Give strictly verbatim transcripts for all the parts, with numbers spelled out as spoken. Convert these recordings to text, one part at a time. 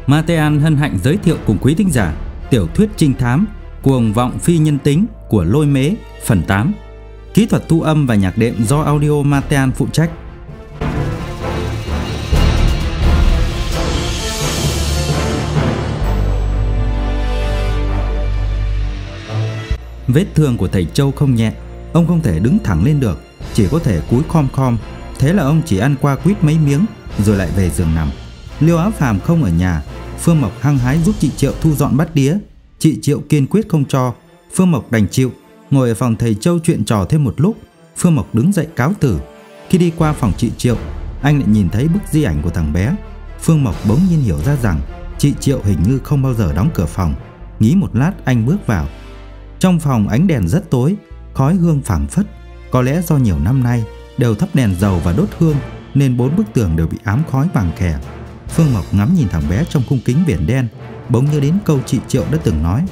Matean hân hạnh giới thiệu cùng quý thính giả tiểu thuyết trinh thám Cuồng vọng phi nhân tính của Lôi Mế phần tám. Kỹ thuật thu âm và nhạc đệm do Audio Matean phụ trách. Vết thương của thầy Châu không nhẹ, ông không thể đứng thẳng lên được, chỉ có thể cúi khom khom. Thế là ông chỉ ăn qua quýt mấy miếng rồi lại về giường nằm. Liêu Á Phàm không ở nhà, Phương Mộc hăng hái giúp chị Triệu thu dọn bát đĩa. Chị Triệu kiên quyết không cho, Phương Mộc đành chịu, ngồi ở phòng thầy Châu chuyện trò thêm một lúc. Phương Mộc đứng dậy cáo từ. Khi đi qua phòng chị Triệu, anh lại nhìn thấy bức di ảnh của thằng bé. Phương Mộc bỗng nhiên hiểu ra rằng chị Triệu hình như không bao giờ đóng cửa phòng. Nghĩ một lát anh bước vào. Trong phòng ánh đèn rất tối, khói hương phảng phất. Có lẽ do nhiều năm nay đều thắp đèn dầu và đốt hương nên bốn bức tường đều bị ám khói vàng khè. Phương Mộc ngắm nhìn thằng bé trong khung kính viền đen, bỗng nhớ đến câu chị Triệu đã từng nói: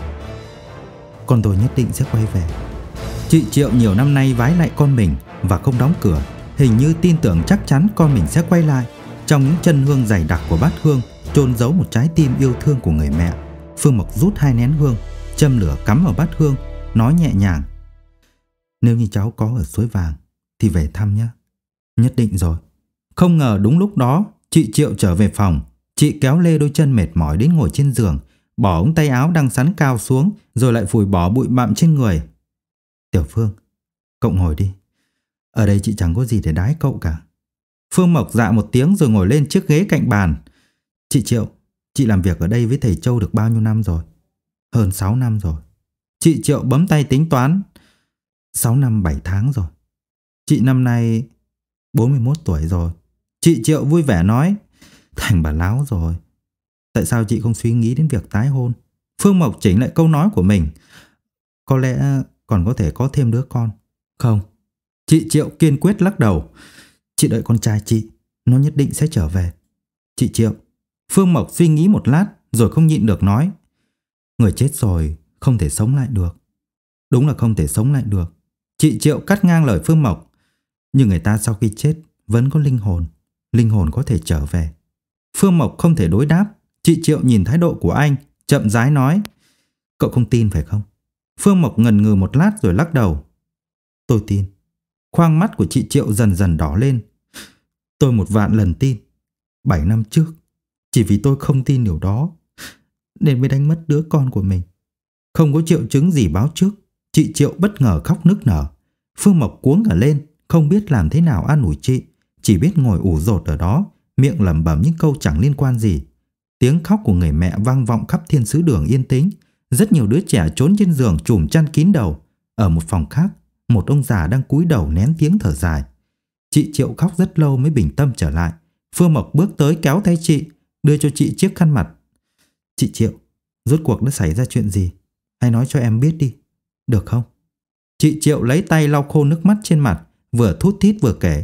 con tôi nhất định sẽ quay về. Chị Triệu nhiều năm nay vái lại con mình và không đóng cửa, hình như tin tưởng chắc chắn con mình sẽ quay lại. Trong những chân hương dày đặc của bát hương chôn giấu một trái tim yêu thương của người mẹ. Phương Mộc rút hai nén hương, châm lửa cắm vào bát hương, nói nhẹ nhàng: nếu như cháu có ở suối vàng thì về thăm nhé. Nhất định rồi. Không ngờ đúng lúc đó chị Triệu trở về phòng. Chị kéo lê đôi chân mệt mỏi đến ngồi trên giường, bỏ ống tay áo đang sắn cao xuống, rồi lại phủi bỏ bụi bặm trên người. Tiểu Phương, cậu ngồi đi. Ở đây chị chẳng có gì để đái cậu cả. Phương Mộc dạ một tiếng rồi ngồi lên chiếc ghế cạnh bàn. Chị Triệu, chị làm việc ở đây với thầy Châu được bao nhiêu năm rồi? Hơn sáu năm rồi. Chị Triệu bấm tay tính toán. sáu năm bảy tháng rồi. Chị năm nay bốn mươi mốt tuổi rồi. Chị Triệu vui vẻ nói: thành bà láo rồi. Tại sao chị không suy nghĩ đến việc tái hôn? Phương Mộc chỉnh lại câu nói của mình: có lẽ còn có thể có thêm đứa con. Không. Chị Triệu kiên quyết lắc đầu. Chị đợi con trai chị, nó nhất định sẽ trở về. Chị Triệu. Phương Mộc suy nghĩ một lát rồi không nhịn được nói: người chết rồi không thể sống lại được. Đúng là không thể sống lại được. Chị Triệu cắt ngang lời Phương Mộc: nhưng người ta sau khi chết vẫn có linh hồn. Linh hồn có thể trở về. Phương Mộc không thể đối đáp. Chị Triệu nhìn thái độ của anh, chậm rãi nói: cậu không tin phải không? Phương Mộc ngần ngừ một lát rồi lắc đầu. Tôi tin. Khoang mắt của chị Triệu dần dần đỏ lên. Tôi một vạn lần tin. Bảy năm trước, chỉ vì tôi không tin điều đó nên mới đánh mất đứa con của mình. Không có triệu chứng gì báo trước, chị Triệu bất ngờ khóc nức nở. Phương Mộc cuống cả lên, không biết làm thế nào an ủi chị, chỉ biết ngồi ủ rột ở đó, miệng lẩm bẩm những câu chẳng liên quan gì. Tiếng khóc của người mẹ vang vọng khắp thiên sứ đường yên tĩnh. Rất nhiều đứa trẻ trốn trên giường trùm chăn kín đầu. Ở một phòng khác, một ông già đang cúi đầu nén tiếng thở dài. Chị Triệu khóc rất lâu mới bình tâm trở lại. Phương Mộc bước tới kéo tay chị, đưa cho chị chiếc khăn mặt. Chị Triệu, rốt cuộc đã xảy ra chuyện gì? Hãy nói cho em biết đi, được không? Chị Triệu lấy tay lau khô nước mắt trên mặt, vừa thút thít vừa kể.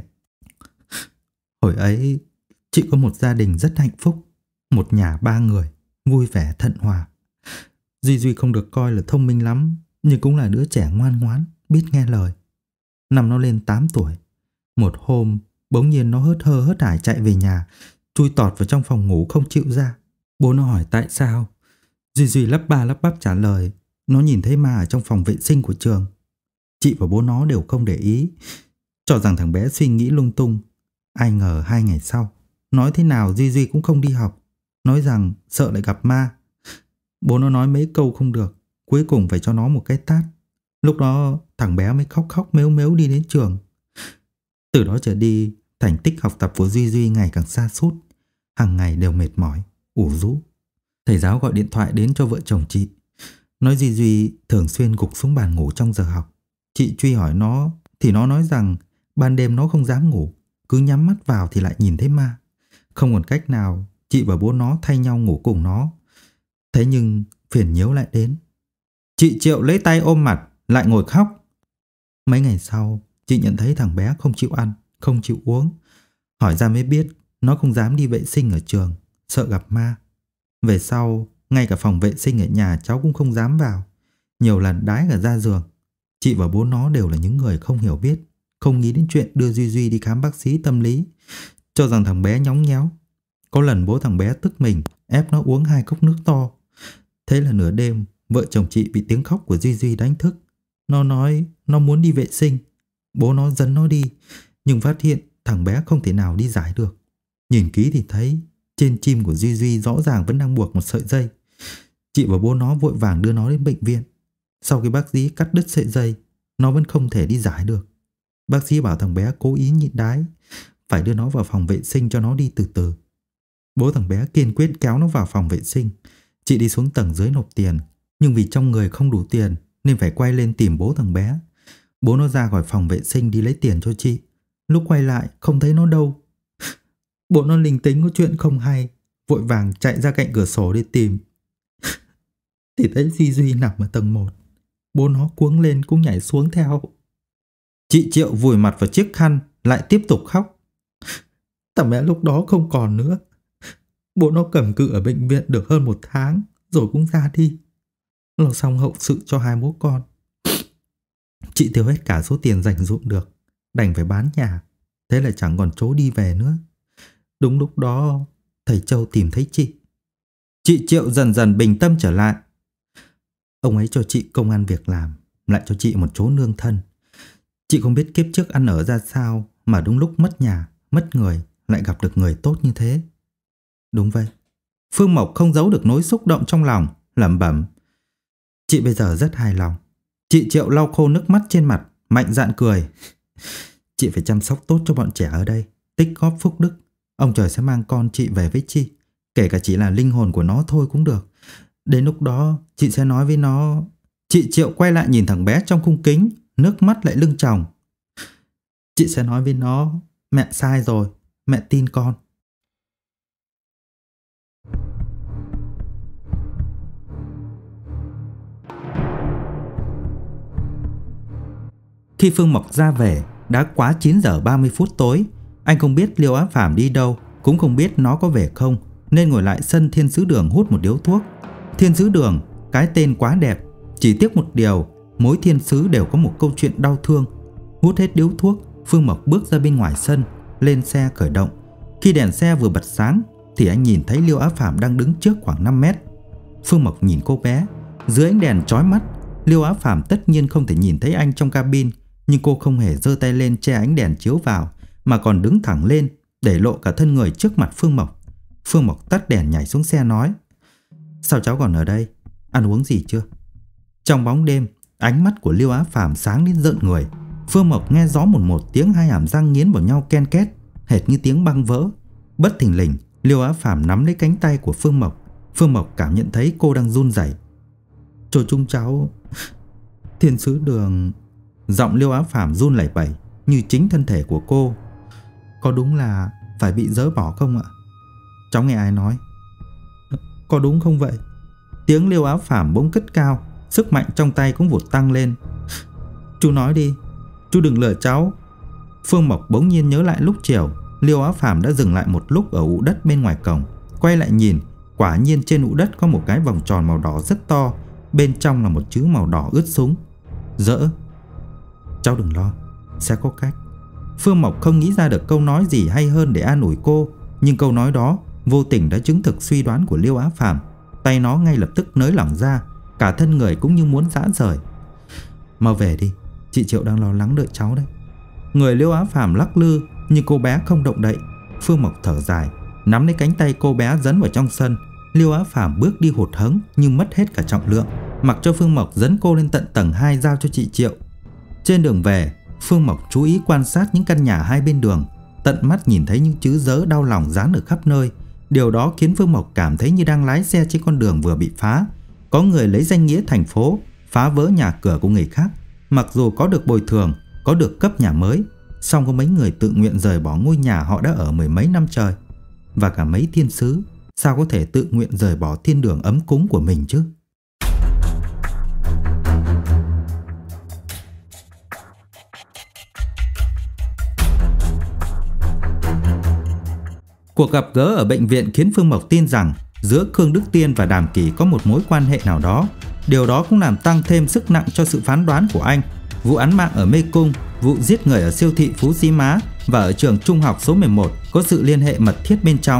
Hồi ấy, chị có một gia đình rất hạnh phúc. Một nhà ba người, vui vẻ thận hòa. Duy Duy không được coi là thông minh lắm, nhưng cũng là đứa trẻ ngoan ngoãn, biết nghe lời. Năm nó lên tám tuổi, một hôm bỗng nhiên nó hớt hơ hớt hải chạy về nhà, chui tọt vào trong phòng ngủ không chịu ra. Bố nó hỏi tại sao, Duy Duy lắp ba lắp bắp trả lời nó nhìn thấy ma ở trong phòng vệ sinh của trường. Chị và bố nó đều không để ý, cho rằng thằng bé suy nghĩ lung tung. Ai ngờ hai ngày sau, nói thế nào Duy Duy cũng không đi học, nói rằng sợ lại gặp ma. Bố nó nói mấy câu không được, cuối cùng phải cho nó một cái tát. Lúc đó thằng bé mới khóc khóc mếu mếu đi đến trường. Từ đó trở đi, thành tích học tập của Duy Duy ngày càng sa sút, hàng ngày đều mệt mỏi, ủ rũ. Thầy giáo gọi điện thoại đến cho vợ chồng chị, nói Duy Duy thường xuyên gục xuống bàn ngủ trong giờ học. Chị truy hỏi nó thì nó nói rằng ban đêm nó không dám ngủ, cứ nhắm mắt vào thì lại nhìn thấy ma. Không còn cách nào, chị và bố nó thay nhau ngủ cùng nó. Thế nhưng phiền nhiễu lại đến. Chị Triệu lấy tay ôm mặt, lại ngồi khóc. Mấy ngày sau, chị nhận thấy thằng bé không chịu ăn, không chịu uống. Hỏi ra mới biết nó không dám đi vệ sinh ở trường, sợ gặp ma. Về sau, ngay cả phòng vệ sinh ở nhà cháu cũng không dám vào. Nhiều lần đái cả ra giường. Chị và bố nó đều là những người không hiểu biết, không nghĩ đến chuyện đưa Duy Duy đi khám bác sĩ tâm lý, cho rằng thằng bé nhóng nhéo. Có lần bố thằng bé tức mình, ép nó uống hai cốc nước to. Thế là nửa đêm, vợ chồng chị bị tiếng khóc của Duy Duy đánh thức. Nó nói nó muốn đi vệ sinh. Bố nó dẫn nó đi, nhưng phát hiện thằng bé không thể nào đi giải được. Nhìn kỹ thì thấy trên chim của Duy Duy rõ ràng vẫn đang buộc một sợi dây. Chị và bố nó vội vàng đưa nó đến bệnh viện. Sau khi bác sĩ cắt đứt sợi dây, nó vẫn không thể đi giải được. Bác sĩ bảo thằng bé cố ý nhịn đái, phải đưa nó vào phòng vệ sinh cho nó đi từ từ. Bố thằng bé kiên quyết kéo nó vào phòng vệ sinh. Chị đi xuống tầng dưới nộp tiền, nhưng vì trong người không đủ tiền nên phải quay lên tìm bố thằng bé. Bố nó ra khỏi phòng vệ sinh đi lấy tiền cho chị. Lúc quay lại không thấy nó đâu. Bố nó linh tính có chuyện không hay, vội vàng chạy ra cạnh cửa sổ để tìm. Thì thấy Duy Duy nằm ở tầng một. Bố nó cuống lên cũng nhảy xuống theo. Chị Triệu vùi mặt vào chiếc khăn, lại tiếp tục khóc. Thằng bé lúc đó không còn nữa. Bố nó cầm cự ở bệnh viện được hơn một tháng, rồi cũng ra đi. Lo xong hậu sự cho hai bố con. Chị tiêu hết cả số tiền dành dụm được, đành phải bán nhà. Thế là chẳng còn chỗ đi về nữa. Đúng lúc đó thầy Châu tìm thấy chị. Chị Triệu dần dần bình tâm trở lại. Ông ấy cho chị công ăn việc làm, lại cho chị một chỗ nương thân. Chị không biết kiếp trước ăn ở ra sao mà đúng lúc mất nhà, mất người lại gặp được người tốt như thế. Đúng vậy. Phương Mộc không giấu được nỗi xúc động trong lòng, lẩm bẩm. Chị bây giờ rất hài lòng. Chị Triệu lau khô nước mắt trên mặt, mạnh dạn cười. Chị phải chăm sóc tốt cho bọn trẻ ở đây, tích góp phúc đức. Ông trời sẽ mang con chị về với chị, kể cả chỉ là linh hồn của nó thôi cũng được. Đến lúc đó chị sẽ nói với nó. Chị Triệu quay lại nhìn thằng bé trong khung kính, nước mắt lại lưng tròng. Chị sẽ nói với nó, mẹ sai rồi, mẹ tin con. Khi Phương Mộc ra về, đã quá chín giờ ba mươi phút tối. Anh không biết Liêu Á Phàm đi đâu, cũng không biết nó có về không, nên ngồi lại sân Thiên Sứ Đường hút một điếu thuốc. Thiên Sứ Đường, cái tên quá đẹp. Chỉ tiếc một điều, mỗi thiên sứ đều có một câu chuyện đau thương. Hút hết điếu thuốc, Phương Mộc bước ra bên ngoài sân, lên xe khởi động. Khi đèn xe vừa bật sáng thì anh nhìn thấy Liêu Á Phàm đang đứng trước khoảng năm mét. Phương Mộc nhìn cô bé. Dưới ánh đèn chói mắt, Liêu Á Phàm tất nhiên không thể nhìn thấy anh trong cabin, nhưng cô không hề giơ tay lên che ánh đèn chiếu vào, mà còn đứng thẳng lên để lộ cả thân người trước mặt Phương Mộc. Phương Mộc tắt đèn nhảy xuống xe nói: Sao cháu còn ở đây? Ăn uống gì chưa? Trong bóng đêm, ánh mắt của Liêu Á Phàm sáng đến rợn người. Phương Mộc nghe rõ một một tiếng hai hàm răng nghiến vào nhau ken két, hệt như tiếng băng vỡ. Bất thình lình, Liêu Á Phàm nắm lấy cánh tay của Phương Mộc. Phương Mộc cảm nhận thấy cô đang run rẩy. Cho chúng cháu Thiên Sứ Đường. Giọng Liêu Á Phàm run lẩy bẩy như chính thân thể của cô. Có đúng là phải bị dỡ bỏ không ạ? Cháu nghe ai nói? Có đúng không vậy? Tiếng Liêu Á Phàm bỗng cất cao, sức mạnh trong tay cũng vụt tăng lên. Chú nói đi, chú đừng lừa cháu. Phương Mộc bỗng nhiên nhớ lại lúc chiều, Liêu Á Phàm đã dừng lại một lúc ở ụ đất bên ngoài cổng. Quay lại nhìn, quả nhiên trên ụ đất có một cái vòng tròn màu đỏ rất to, bên trong là một chữ màu đỏ ướt súng. Dỡ. Cháu đừng lo, sẽ có cách. Phương Mộc không nghĩ ra được câu nói gì hay hơn để an ủi cô, nhưng câu nói đó vô tình đã chứng thực suy đoán của Liêu Á Phàm. Tay nó ngay lập tức nới lỏng ra, cả thân người cũng như muốn giã rời. Mau về đi, chị Triệu đang lo lắng đợi cháu đấy. Người Liêu Á Phàm lắc lư, nhưng cô bé không động đậy. Phương Mộc thở dài, nắm lấy cánh tay cô bé dẫn vào trong sân. Liêu Á Phàm bước đi hụt hẫng nhưng mất hết cả trọng lượng, mặc cho Phương Mộc dẫn cô lên tận tầng hai giao cho chị Triệu. Trên đường về, Phương Mộc chú ý quan sát những căn nhà hai bên đường, tận mắt nhìn thấy những chữ dỡ đau lòng dán ở khắp nơi. Điều đó khiến Phương Mộc cảm thấy như đang lái xe trên con đường vừa bị phá. Có người lấy danh nghĩa thành phố phá vỡ nhà cửa của người khác, mặc dù có được bồi thường, có được cấp nhà mới, song có mấy người tự nguyện rời bỏ ngôi nhà họ đã ở mười mấy năm trời. Và cả mấy thiên sứ, sao có thể tự nguyện rời bỏ thiên đường ấm cúng của mình chứ? Cuộc gặp gỡ ở bệnh viện khiến Phương Mộc tin rằng giữa Khương Đức Tiên và Đàm Kỳ có một mối quan hệ nào đó. Điều đó cũng làm tăng thêm sức nặng cho sự phán đoán của anh. Vụ án mạng ở Mê Cung, vụ giết người ở siêu thị Phú Sĩ Má và ở trường trung học số mười một có sự liên hệ mật thiết bên trong.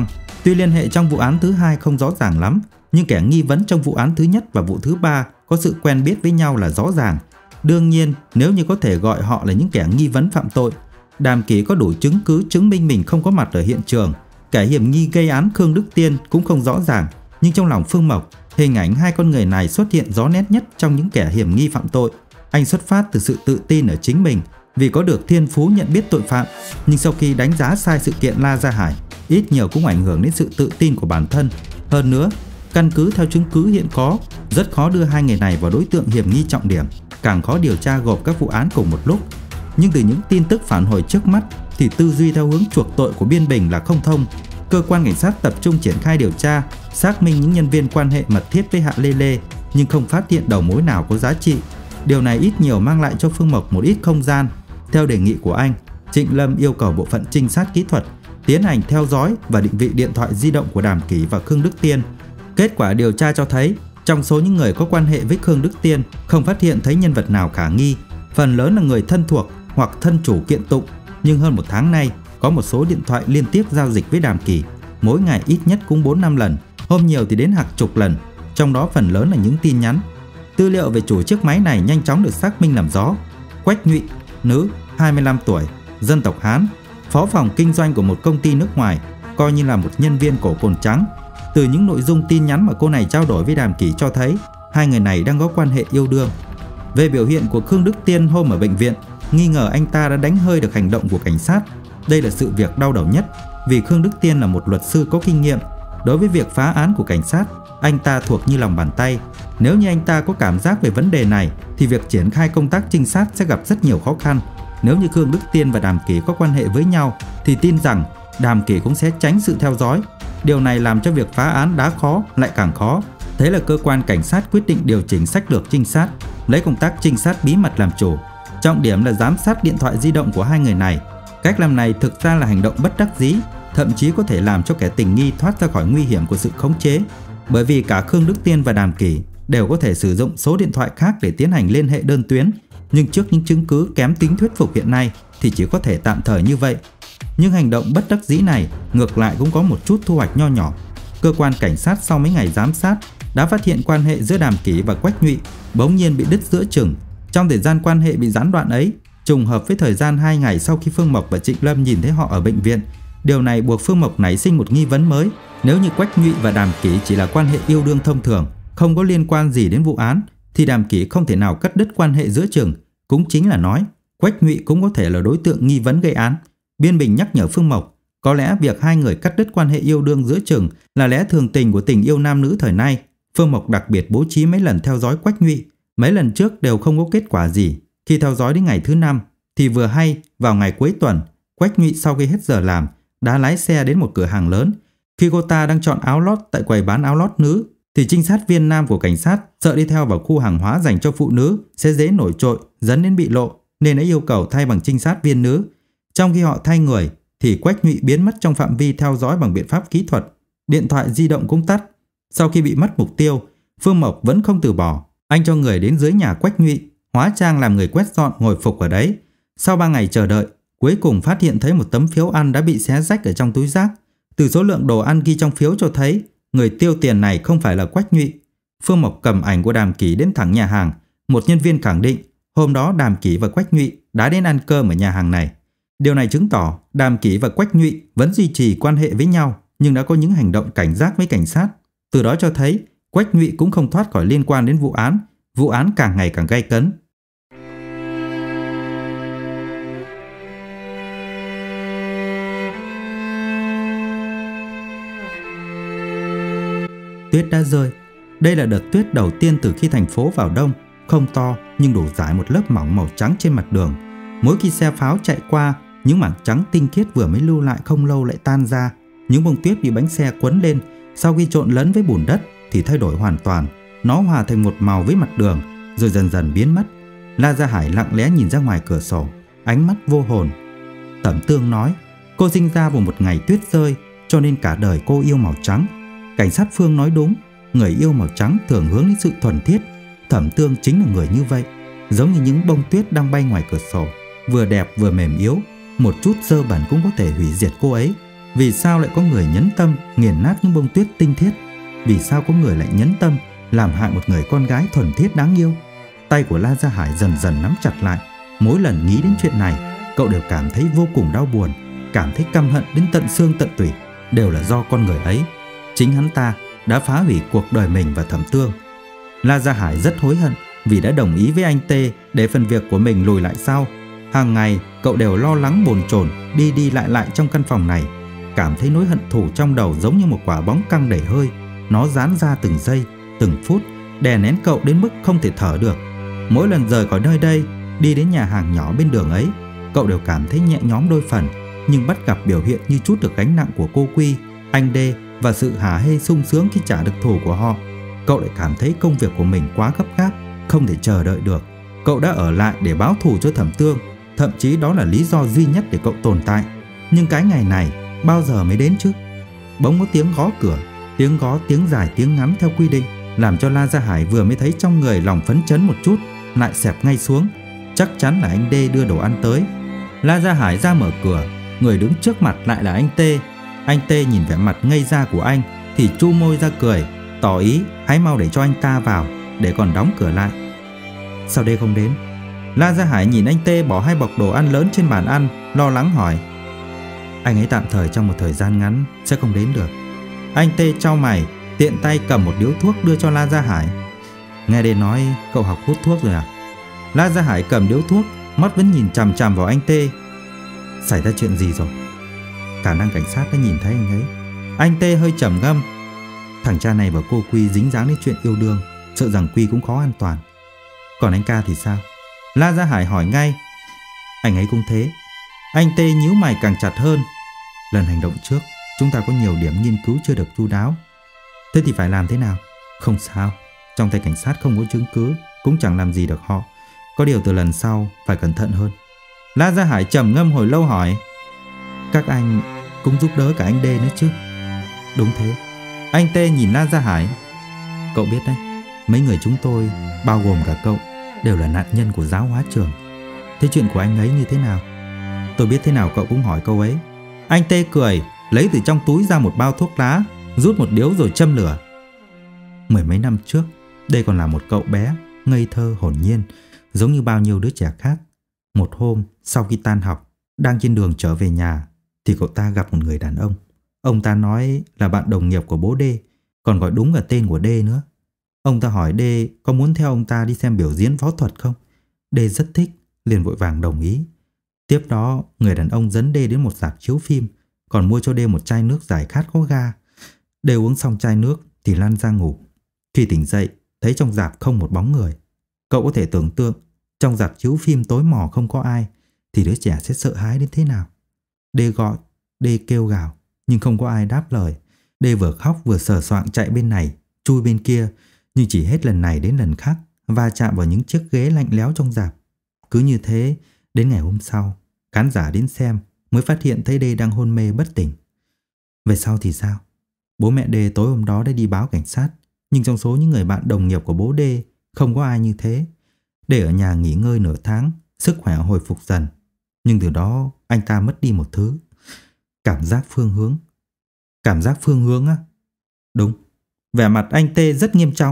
Tuy liên hệ trong vụ án thứ hai không rõ ràng lắm, nhưng kẻ nghi vấn trong vụ án thứ nhất và vụ thứ ba có sự quen biết với nhau là rõ ràng. Đương nhiên, nếu như có thể gọi họ là những kẻ nghi vấn phạm tội, Đàm Kỷ có đủ chứng cứ chứng minh mình không có mặt ở hiện trường. Kẻ hiểm nghi gây án Khương Đức Tiên cũng không rõ ràng, nhưng trong lòng Phương Mộc, hình ảnh hai con người này xuất hiện rõ nét nhất trong những kẻ hiểm nghi phạm tội. Anh xuất phát từ sự tự tin ở chính mình vì có được thiên phú nhận biết tội phạm, nhưng sau khi đánh giá sai sự kiện La Gia Hải, ít nhiều cũng ảnh hưởng đến sự tự tin của bản thân. Hơn nữa, căn cứ theo chứng cứ hiện có, rất khó đưa hai người này vào đối tượng hiểm nghi trọng điểm, càng khó điều tra gộp các vụ án cùng một lúc. Nhưng từ những tin tức phản hồi trước mắt thì tư duy theo hướng chuộc tội của Biên Bình là không thông. Cơ quan cảnh sát tập trung triển khai điều tra, xác minh những nhân viên quan hệ mật thiết với Hạ Lê Lê, nhưng không phát hiện đầu mối nào có giá trị. Điều này ít nhiều mang lại cho Phương Mộc một ít không gian. Theo đề nghị của anh, Trịnh Lâm yêu cầu bộ phận trinh sát kỹ thuật tiến hành theo dõi và định vị điện thoại di động của Đàm Kỷ và Khương Đức Tiên. Kết quả điều tra cho thấy, trong số những người có quan hệ với Khương Đức Tiên, không phát hiện thấy nhân vật nào khả nghi, phần lớn là người thân thuộc hoặc thân chủ kiện tụng. Nhưng hơn một tháng nay, có một số điện thoại liên tiếp giao dịch với Đàm Kỷ, mỗi ngày ít nhất cũng bốn năm lần, hôm nhiều thì đến hàng chục lần, trong đó phần lớn là những tin nhắn. Tư liệu về chủ chiếc máy này nhanh chóng được xác minh làm rõ. Quách Nhụy, nữ, hai mươi lăm tuổi, dân tộc Hán, phó phòng kinh doanh của một công ty nước ngoài, coi như là một nhân viên cổ cồn trắng. Từ những nội dung tin nhắn mà cô này trao đổi với Đàm Kỷ cho thấy hai người này đang có quan hệ yêu đương. Về biểu hiện của Khương Đức Tiên hôm ở bệnh viện, nghi ngờ anh ta đã đánh hơi được hành động của cảnh sát. Đây là sự việc đau đầu nhất, vì Khương Đức Tiên là một luật sư có kinh nghiệm. Đối với việc phá án của cảnh sát, anh ta thuộc như lòng bàn tay. Nếu như anh ta có cảm giác về vấn đề này thì việc triển khai công tác trinh sát sẽ gặp rất nhiều khó khăn. Nếu như Khương Đức Tiên và Đàm Kỷ có quan hệ với nhau thì tin rằng Đàm Kỷ cũng sẽ tránh sự theo dõi. Điều này làm cho việc phá án đã khó lại càng khó. Thế là cơ quan cảnh sát quyết định điều chỉnh sách lược trinh sát, lấy công tác trinh sát bí mật làm chủ. Trọng điểm là giám sát điện thoại di động của hai người này. Cách làm này thực ra là hành động bất đắc dĩ, thậm chí có thể làm cho kẻ tình nghi thoát ra khỏi nguy hiểm của sự khống chế. Bởi vì cả Khương Đức Tiên và Đàm Kỷ đều có thể sử dụng số điện thoại khác để tiến hành liên hệ đơn tuyến, nhưng trước những chứng cứ kém tính thuyết phục hiện nay thì chỉ có thể tạm thời như vậy. Nhưng hành động bất đắc dĩ này ngược lại cũng có một chút thu hoạch nho nhỏ. Cơ quan cảnh sát sau mấy ngày giám sát đã phát hiện quan hệ giữa Đàm Kỷ và Quách Nhụy bỗng nhiên bị đứt giữa chừng. Trong thời gian quan hệ bị gián đoạn ấy, trùng hợp với thời gian hai ngày sau khi Phương Mộc và Trịnh Lâm nhìn thấy họ ở bệnh viện, điều này buộc Phương Mộc nảy sinh một nghi vấn mới. Nếu như Quách Nhụy và Đàm Kỷ chỉ là quan hệ yêu đương thông thường, không có liên quan gì đến vụ án, thì Đàm Kỷ không thể nào cắt đứt quan hệ giữa chừng. Cũng chính là nói, Quách Nhụy cũng có thể là đối tượng nghi vấn gây án. Biên Bình nhắc nhở Phương Mộc, có lẽ việc hai người cắt đứt quan hệ yêu đương giữa chừng là lẽ thường tình của tình yêu nam nữ thời nay. Phương Mộc đặc biệt bố trí mấy lần theo dõi Quách Nhụy, mấy lần trước đều không có kết quả gì. Khi theo dõi đến ngày thứ năm thì vừa hay vào ngày cuối tuần, Quách Nhụy sau khi hết giờ làm đã lái xe đến một cửa hàng lớn. Khi cô ta đang chọn áo lót tại quầy bán áo lót nữ thì trinh sát viên nam của cảnh sát sợ đi theo vào khu hàng hóa dành cho phụ nữ sẽ dễ nổi trội, dẫn đến bị lộ, nên đã yêu cầu thay bằng trinh sát viên nữ. Trong khi họ thay người thì Quách Nhụy biến mất trong phạm vi theo dõi bằng biện pháp kỹ thuật, điện thoại di động cũng tắt. Sau khi bị mất mục tiêu, Phương Mộc vẫn không từ bỏ. Anh cho người đến dưới nhà Quách Nhụy, hóa trang làm người quét dọn ngồi phục ở đấy. Sau ba ngày chờ đợi, cuối cùng phát hiện thấy một tấm phiếu ăn đã bị xé rách ở trong túi rác. Từ số lượng đồ ăn ghi trong phiếu cho thấy người tiêu tiền này không phải là Quách Nhụy. Phương Mộc cầm ảnh của Đàm Kỷ đến thẳng nhà hàng. Một nhân viên khẳng định hôm đó Đàm Kỷ và Quách Nhụy đã đến ăn cơm ở nhà hàng này. Điều này chứng tỏ Đàm Kỷ và Quách Nhụy vẫn duy trì quan hệ với nhau, nhưng đã có những hành động cảnh giác với cảnh sát. Từ đó cho thấy Quách Nhụy cũng không thoát khỏi liên quan đến vụ án. Vụ án càng ngày càng gay cấn. Tuyết đã rơi. Đây là đợt tuyết đầu tiên từ khi thành phố vào đông, không to nhưng đủ rải một lớp mỏng màu trắng trên mặt đường. Mỗi khi xe pháo chạy qua, những mảng trắng tinh khiết vừa mới lưu lại không lâu lại tan ra. Những bông tuyết bị bánh xe quấn lên, sau khi trộn lẫn với bùn đất thì thay đổi hoàn toàn. Nó hòa thành một màu với mặt đường, rồi dần dần biến mất. La Gia Hải lặng lẽ nhìn ra ngoài cửa sổ, ánh mắt vô hồn. Thẩm Tương nói, cô sinh ra vào một ngày tuyết rơi, cho nên cả đời cô yêu màu trắng. Cảnh sát Phương nói đúng, người yêu màu trắng thường hướng đến sự thuần khiết. Thẩm Tương chính là người như vậy, giống như những bông tuyết đang bay ngoài cửa sổ, vừa đẹp vừa mềm yếu, một chút dơ bẩn cũng có thể hủy diệt cô ấy. Vì sao lại có người nhẫn tâm nghiền nát những bông tuyết tinh khiết? Vì sao có người lại nhẫn tâm làm hại một người con gái thuần khiết đáng yêu? Tay của La Gia Hải dần dần nắm chặt lại. Mỗi lần nghĩ đến chuyện này, cậu đều cảm thấy vô cùng đau buồn, cảm thấy căm hận đến tận xương tận tủy. Đều là do con người ấy, chính hắn ta đã phá hủy cuộc đời mình và Thẩm Tương. La Gia Hải rất hối hận vì đã đồng ý với anh Tê để phần việc của mình lùi lại sau. Hàng ngày cậu đều lo lắng bồn chồn đi đi lại lại trong căn phòng này, cảm thấy nỗi hận thù trong đầu giống như một quả bóng căng đầy hơi. Nó giãn ra từng giây, từng phút, đè nén cậu đến mức không thể thở được. Mỗi lần rời khỏi nơi đây, đi đến nhà hàng nhỏ bên đường ấy, cậu đều cảm thấy nhẹ nhõm đôi phần. Nhưng bắt gặp biểu hiện như chút được gánh nặng của cô Quy, anh Đê và sự hả hê sung sướng khi trả được thù của họ, cậu lại cảm thấy công việc của mình quá gấp gáp, không thể chờ đợi được. Cậu đã ở lại để báo thù cho Thẩm Tương, thậm chí đó là lý do duy nhất để cậu tồn tại. Nhưng cái ngày này bao giờ mới đến chứ? Bỗng có tiếng gõ cửa, tiếng gõ tiếng dài tiếng ngắn theo quy định, làm cho La Gia Hải vừa mới thấy trong người lòng phấn chấn một chút, lại xẹp ngay xuống. Chắc chắn là anh Đê đưa đồ ăn tới. La Gia Hải ra mở cửa, người đứng trước mặt lại là anh Tê. Anh Tê nhìn vẻ mặt ngây ra của anh thì chu môi ra cười, tỏ ý hãy mau để cho anh ta vào, để còn đóng cửa lại. Sao Đê không đến? La Gia Hải nhìn anh Tê bỏ hai bọc đồ ăn lớn trên bàn ăn, lo lắng hỏi. Anh ấy tạm thời trong một thời gian ngắn sẽ không đến được. Anh Tê chau mày, tiện tay cầm một điếu thuốc đưa cho La Gia Hải. Nghe Đê nói cậu học hút thuốc rồi à? La Gia Hải cầm điếu thuốc, mắt vẫn nhìn chằm chằm vào anh Tê. Xảy ra chuyện gì rồi? Khả năng cảnh sát đã nhìn thấy anh ấy. Anh Tê hơi trầm ngâm. Thằng cha này và cô Quy dính dáng đến chuyện yêu đương, sợ rằng Quy cũng khó an toàn. Còn anh ca thì sao? La Gia Hải hỏi ngay. Anh ấy cũng thế. Anh Tê nhíu mày càng chặt hơn. Lần hành động trước chúng ta có nhiều điểm nghiên cứu chưa được chu đáo. Thế thì phải làm thế nào? Không sao, trong tay cảnh sát không có chứng cứ, cũng chẳng làm gì được họ. Có điều từ lần sau phải cẩn thận hơn. La Gia Hải trầm ngâm hồi lâu hỏi. Các anh cũng giúp đỡ cả anh Đê nữa chứ? Đúng thế. Anh Tê nhìn La Gia Hải. Cậu biết đấy, mấy người chúng tôi, bao gồm cả cậu, đều là nạn nhân của giáo hóa trường. Thế chuyện của anh ấy như thế nào? Tôi biết thế nào cậu cũng hỏi câu ấy. Anh Tê cười, lấy từ trong túi ra một bao thuốc lá, rút một điếu rồi châm lửa. Mười mấy năm trước, đây còn là một cậu bé, ngây thơ hồn nhiên, giống như bao nhiêu đứa trẻ khác. Một hôm, sau khi tan học, đang trên đường trở về nhà, thì cậu ta gặp một người đàn ông. Ông ta nói là bạn đồng nghiệp của bố Đê, còn gọi đúng cả tên của Đê nữa. Ông ta hỏi Đê có muốn theo ông ta đi xem biểu diễn võ thuật không? Đê rất thích, liền vội vàng đồng ý. Tiếp đó, người đàn ông dẫn Đê đến một rạp chiếu phim, còn mua cho Đê một chai nước giải khát có ga. Đê uống xong chai nước thì lăn ra ngủ. Khi tỉnh dậy, thấy trong rạp không một bóng người. Cậu có thể tưởng tượng, trong rạp chiếu phim tối mò không có ai, thì đứa trẻ sẽ sợ hãi đến thế nào. Đê gọi, Đê kêu gào, nhưng không có ai đáp lời. Đê vừa khóc vừa sờ soạng chạy bên này, chui bên kia, nhưng chỉ hết lần này đến lần khác, va chạm vào những chiếc ghế lạnh lẽo trong rạp. Cứ như thế, đến ngày hôm sau, khán giả đến xem mới phát hiện thấy Đê đang hôn mê bất tỉnh. Về sau thì sao? Bố mẹ Đê tối hôm đó đã đi báo cảnh sát, nhưng trong số những người bạn đồng nghiệp của bố Đê không có ai như thế. Đê ở nhà nghỉ ngơi nửa tháng, sức khỏe hồi phục dần. Nhưng từ đó anh ta mất đi một thứ. Cảm giác phương hướng. Cảm giác phương hướng á? Đúng. Vẻ mặt anh Tê rất nghiêm trọng.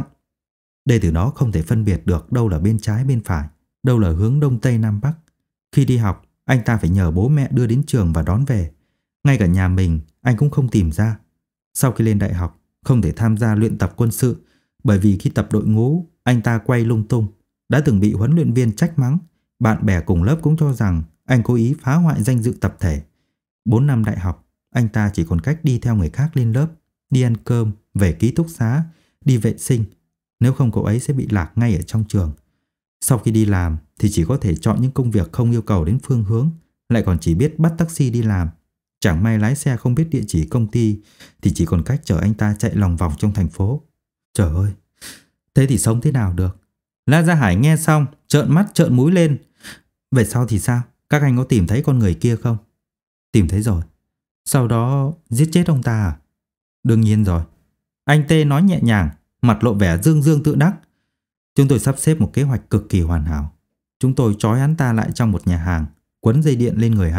Đê từ đó không thể phân biệt được đâu là bên trái bên phải, đâu là hướng đông tây nam bắc. Khi đi học, anh ta phải nhờ bố mẹ đưa đến trường và đón về. Ngay cả nhà mình anh cũng không tìm ra. Sau khi lên đại học, không thể tham gia luyện tập quân sự, bởi vì khi tập đội ngũ, anh ta quay lung tung, đã từng bị huấn luyện viên trách mắng. Bạn bè cùng lớp cũng cho rằng anh cố ý phá hoại danh dự tập thể. Bốn năm đại học, anh ta chỉ còn cách đi theo người khác lên lớp, đi ăn cơm, về ký túc xá, đi vệ sinh. Nếu không cậu ấy sẽ bị lạc ngay ở trong trường. Sau khi đi làm thì chỉ có thể chọn những công việc không yêu cầu đến phương hướng, lại còn chỉ biết bắt taxi đi làm. Chẳng may lái xe không biết địa chỉ công ty thì chỉ còn cách chở anh ta chạy lòng vòng trong thành phố. Trời ơi, thế thì sống thế nào được? La Gia Hải nghe xong, trợn mắt trợn mũi lên. Về sau thì sao? Các anh có tìm thấy con người kia không? Tìm thấy rồi. Sau đó giết chết ông ta à? Đương nhiên rồi. Anh Tê nói nhẹ nhàng, mặt lộ vẻ dương dương tự đắc. Chúng tôi sắp xếp một kế hoạch cực kỳ hoàn hảo. Chúng tôi trói hắn ta lại trong một nhà hàng, quấn dây điện lên người hắn,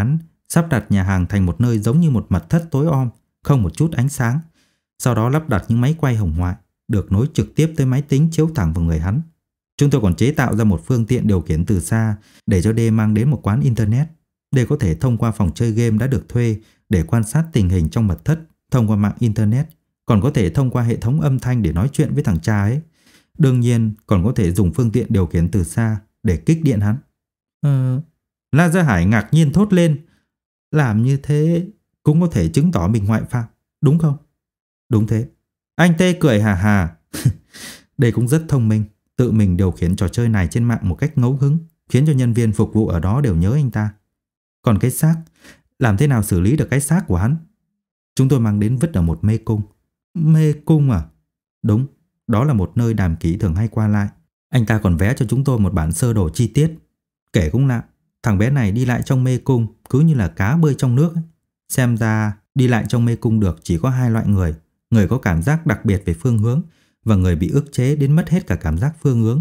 sắp đặt nhà hàng thành một nơi giống như một mật thất tối om, không một chút ánh sáng. Sau đó lắp đặt những máy quay hồng ngoại, được nối trực tiếp tới máy tính chiếu thẳng vào người hắn. Chúng tôi còn chế tạo ra một phương tiện điều khiển từ xa để cho D mang đến một quán internet. D có thể thông qua phòng chơi game đã được thuê để quan sát tình hình trong mật thất thông qua mạng internet, còn có thể thông qua hệ thống âm thanh để nói chuyện với thằng cha ấy. Đương nhiên còn có thể dùng phương tiện điều khiển từ xa để kích điện hắn. Ờ... La Gia Hải ngạc nhiên thốt lên. Làm như thế cũng có thể chứng tỏ mình ngoại phạm, đúng không? Đúng thế. Anh Tê cười hà hà. Đây cũng rất thông minh, tự mình điều khiển trò chơi này trên mạng một cách ngẫu hứng, khiến cho nhân viên phục vụ ở đó đều nhớ anh ta. Còn cái xác, làm thế nào xử lý được cái xác của hắn? Chúng tôi mang đến vứt ở một mê cung. Mê cung à? Đúng, đó là một nơi đàm kỹ thường hay qua lại. Anh ta còn vẽ cho chúng tôi một bản sơ đồ chi tiết. Kể cũng lạ, thằng bé này đi lại trong mê cung cứ như là cá bơi trong nước ấy. Xem ra đi lại trong mê cung được chỉ có hai loại người. Người có cảm giác đặc biệt về phương hướng và người bị ức chế đến mất hết cả cảm giác phương hướng.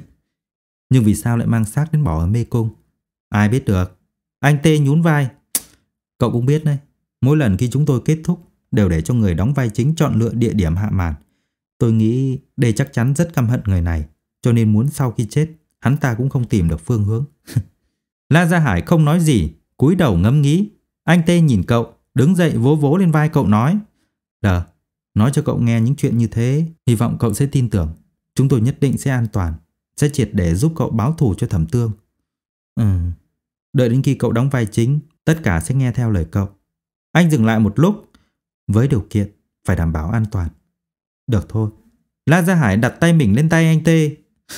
Nhưng vì sao lại mang xác đến bỏ ở mê cung? Ai biết được. Anh Tê nhún vai. Cậu cũng biết đấy, mỗi lần khi chúng tôi kết thúc đều để cho người đóng vai chính chọn lựa địa điểm hạ màn. Tôi nghĩ đây chắc chắn rất căm hận người này, cho nên muốn sau khi chết hắn ta cũng không tìm được phương hướng. La Gia Hải không nói gì, cúi đầu ngẫm nghĩ. Anh Tê nhìn cậu, đứng dậy vỗ vỗ lên vai cậu nói. Đờ, nói cho cậu nghe những chuyện như thế, hy vọng cậu sẽ tin tưởng. Chúng tôi nhất định sẽ an toàn, sẽ triệt để giúp cậu báo thù cho Thẩm Tương. Ừ, đợi đến khi cậu đóng vai chính, tất cả sẽ nghe theo lời cậu. Anh dừng lại một lúc, với điều kiện phải đảm bảo an toàn. Được thôi. La Gia Hải đặt tay mình lên tay anh Tê.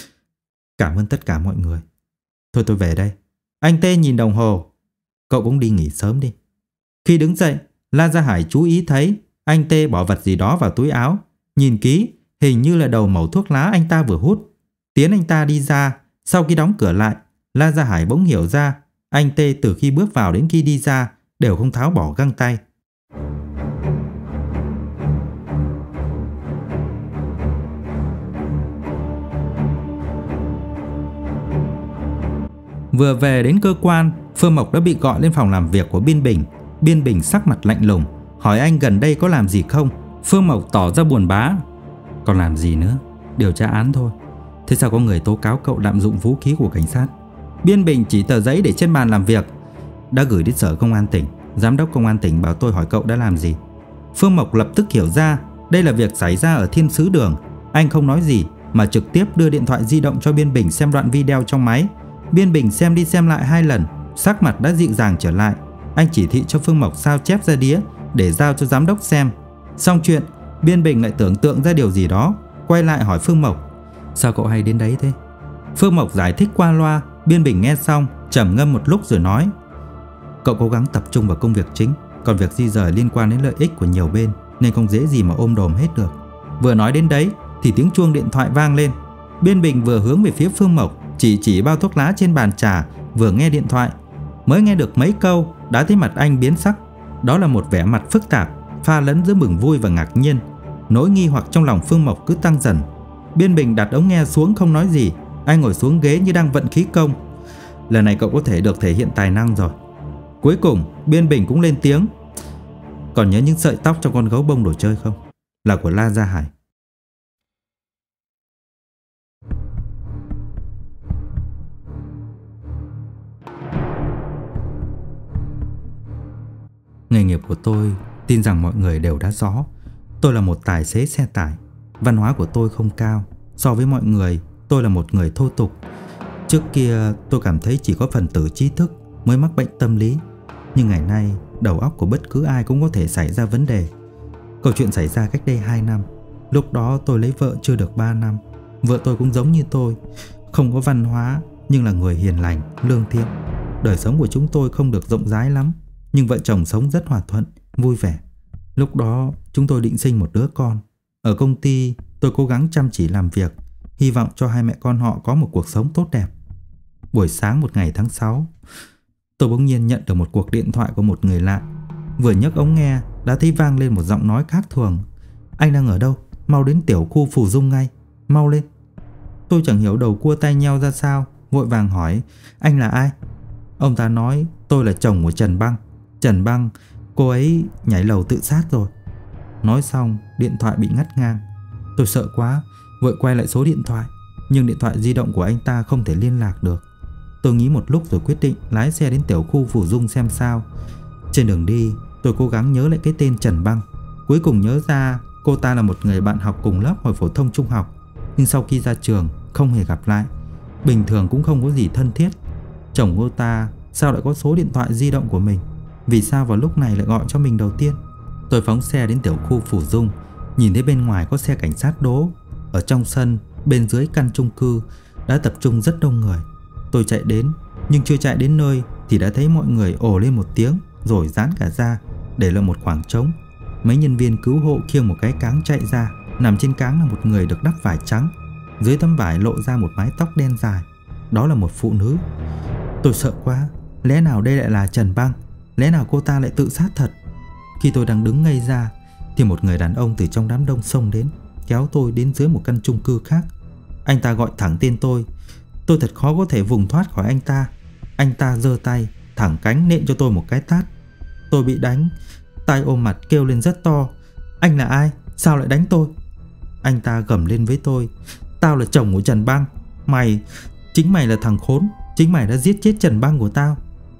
Cảm ơn tất cả mọi người. Thôi tôi về đây. Anh Tê nhìn đồng hồ. Cậu cũng đi nghỉ sớm đi. Khi đứng dậy, La Gia Hải chú ý thấy anh Tê bỏ vật gì đó vào túi áo. Nhìn kỹ, hình như là đầu mẩu thuốc lá anh ta vừa hút. Tiến anh ta đi ra. Sau khi đóng cửa lại, La Gia Hải bỗng hiểu ra anh Tê từ khi bước vào đến khi đi ra đều không tháo bỏ găng tay. Vừa về đến cơ quan, Phương Mộc đã bị gọi lên phòng làm việc của Biên Bình. Biên Bình sắc mặt lạnh lùng, hỏi anh gần đây có làm gì không. Phương Mộc tỏ ra buồn bã. Còn làm gì nữa, điều tra án thôi. Thế sao có người tố cáo cậu lạm dụng vũ khí của cảnh sát? Biên Bình chỉ tờ giấy để trên bàn làm việc. Đã gửi đến sở công an tỉnh. Giám đốc công an tỉnh bảo tôi hỏi cậu đã làm gì. Phương Mộc lập tức hiểu ra đây là việc xảy ra ở Thiên Sứ Đường. Anh không nói gì mà trực tiếp đưa điện thoại di động cho Biên Bình xem đoạn video trong máy. Biên Bình xem đi xem lại hai lần, sắc mặt đã dịu dàng trở lại. Anh chỉ thị cho Phương Mộc sao chép ra đĩa để giao cho giám đốc xem. Xong chuyện, Biên Bình lại tưởng tượng ra điều gì đó, quay lại hỏi Phương Mộc. Sao cậu hay đến đấy thế? Phương Mộc giải thích qua loa. Biên Bình nghe xong trầm ngâm một lúc rồi nói. Cậu cố gắng tập trung vào công việc chính, còn việc di rời liên quan đến lợi ích của nhiều bên nên không dễ gì mà ôm đồm hết được. Vừa nói đến đấy thì tiếng chuông điện thoại vang lên. Biên Bình vừa hướng về phía Phương Mộc, chỉ chỉ bao thuốc lá trên bàn trà, vừa nghe điện thoại. Mới nghe được mấy câu đã thấy mặt anh biến sắc. Đó là một vẻ mặt phức tạp, pha lẫn giữa mừng vui và ngạc nhiên. Nỗi nghi hoặc trong lòng Phương Mộc cứ tăng dần. Biên Bình đặt ống nghe xuống không nói gì. Anh ngồi xuống ghế như đang vận khí công. Lần này cậu có thể được thể hiện tài năng rồi. Cuối cùng Biên Bình cũng lên tiếng. Còn nhớ những sợi tóc trong con gấu bông đồ chơi không? Là của La Gia Hải. Nghề nghiệp của tôi tin rằng mọi người đều đã rõ. Tôi là một tài xế xe tải. Văn hóa của tôi không cao. So với mọi người, tôi là một người thô tục. Trước kia tôi cảm thấy chỉ có phần tử trí thức mới mắc bệnh tâm lý. Nhưng ngày nay, đầu óc của bất cứ ai cũng có thể xảy ra vấn đề. Câu chuyện xảy ra cách đây hai năm. Lúc đó tôi lấy vợ chưa được ba năm. Vợ tôi cũng giống như tôi, không có văn hóa nhưng là người hiền lành, lương thiện. Đời sống của chúng tôi không được rộng rãi lắm, nhưng vợ chồng sống rất hòa thuận, vui vẻ. Lúc đó chúng tôi định sinh một đứa con. Ở công ty tôi cố gắng chăm chỉ làm việc, hy vọng cho hai mẹ con họ có một cuộc sống tốt đẹp. Buổi sáng một ngày tháng sáu, tôi bỗng nhiên nhận được một cuộc điện thoại của một người lạ. Vừa nhấc ống nghe đã thấy vang lên một giọng nói khác thường. Anh đang ở đâu? Mau đến tiểu khu Phù Dung ngay, mau lên. Tôi chẳng hiểu đầu cua tay nheo ra sao, vội vàng hỏi anh là ai. Ông ta nói tôi là chồng của Trần Băng, Trần Băng, cô ấy nhảy lầu tự sát rồi. Nói xong, điện thoại bị ngắt ngang. Tôi sợ quá, vội quay lại số điện thoại, nhưng điện thoại di động của anh ta không thể liên lạc được. Tôi nghĩ một lúc rồi quyết định lái xe đến tiểu khu Phủ Dung xem sao. Trên đường đi, tôi cố gắng nhớ lại cái tên Trần Băng. Cuối cùng nhớ ra cô ta là một người bạn học cùng lớp hồi phổ thông trung học, nhưng sau khi ra trường không hề gặp lại. Bình thường cũng không có gì thân thiết. Chồng cô ta sao lại có số điện thoại di động của mình? Vì sao vào lúc này lại gọi cho mình đầu tiên? Tôi phóng xe đến tiểu khu Phủ Dung, nhìn thấy bên ngoài có xe cảnh sát đỗ. Ở trong sân, bên dưới căn chung cư đã tập trung rất đông người. Tôi chạy đến, nhưng chưa chạy đến nơi thì đã thấy mọi người ồ lên một tiếng rồi giãn cả ra, để lại một khoảng trống. Mấy nhân viên cứu hộ khiêng một cái cáng chạy ra. Nằm trên cáng là một người được đắp vải trắng, dưới tấm vải lộ ra một mái tóc đen dài. Đó là một phụ nữ. Tôi sợ quá, lẽ nào đây lại là Trần Băng? Lẽ nào cô ta lại tự sát thật? Khi tôi đang đứng ngây ra thì một người đàn ông từ trong đám đông xông đến, kéo tôi đến dưới một căn chung cư khác. Anh ta gọi thẳng tên tôi. Tôi thật khó có thể vùng thoát khỏi anh ta. Anh ta giơ tay thẳng cánh nện cho tôi một cái tát. Tôi bị đánh, tay ôm mặt kêu lên rất to. Anh là ai? Sao lại đánh tôi? Anh ta gầm lên với tôi. Tao là chồng của Trần Băng. Mày, chính mày là thằng khốn. Chính mày đã giết chết Trần Băng của tao.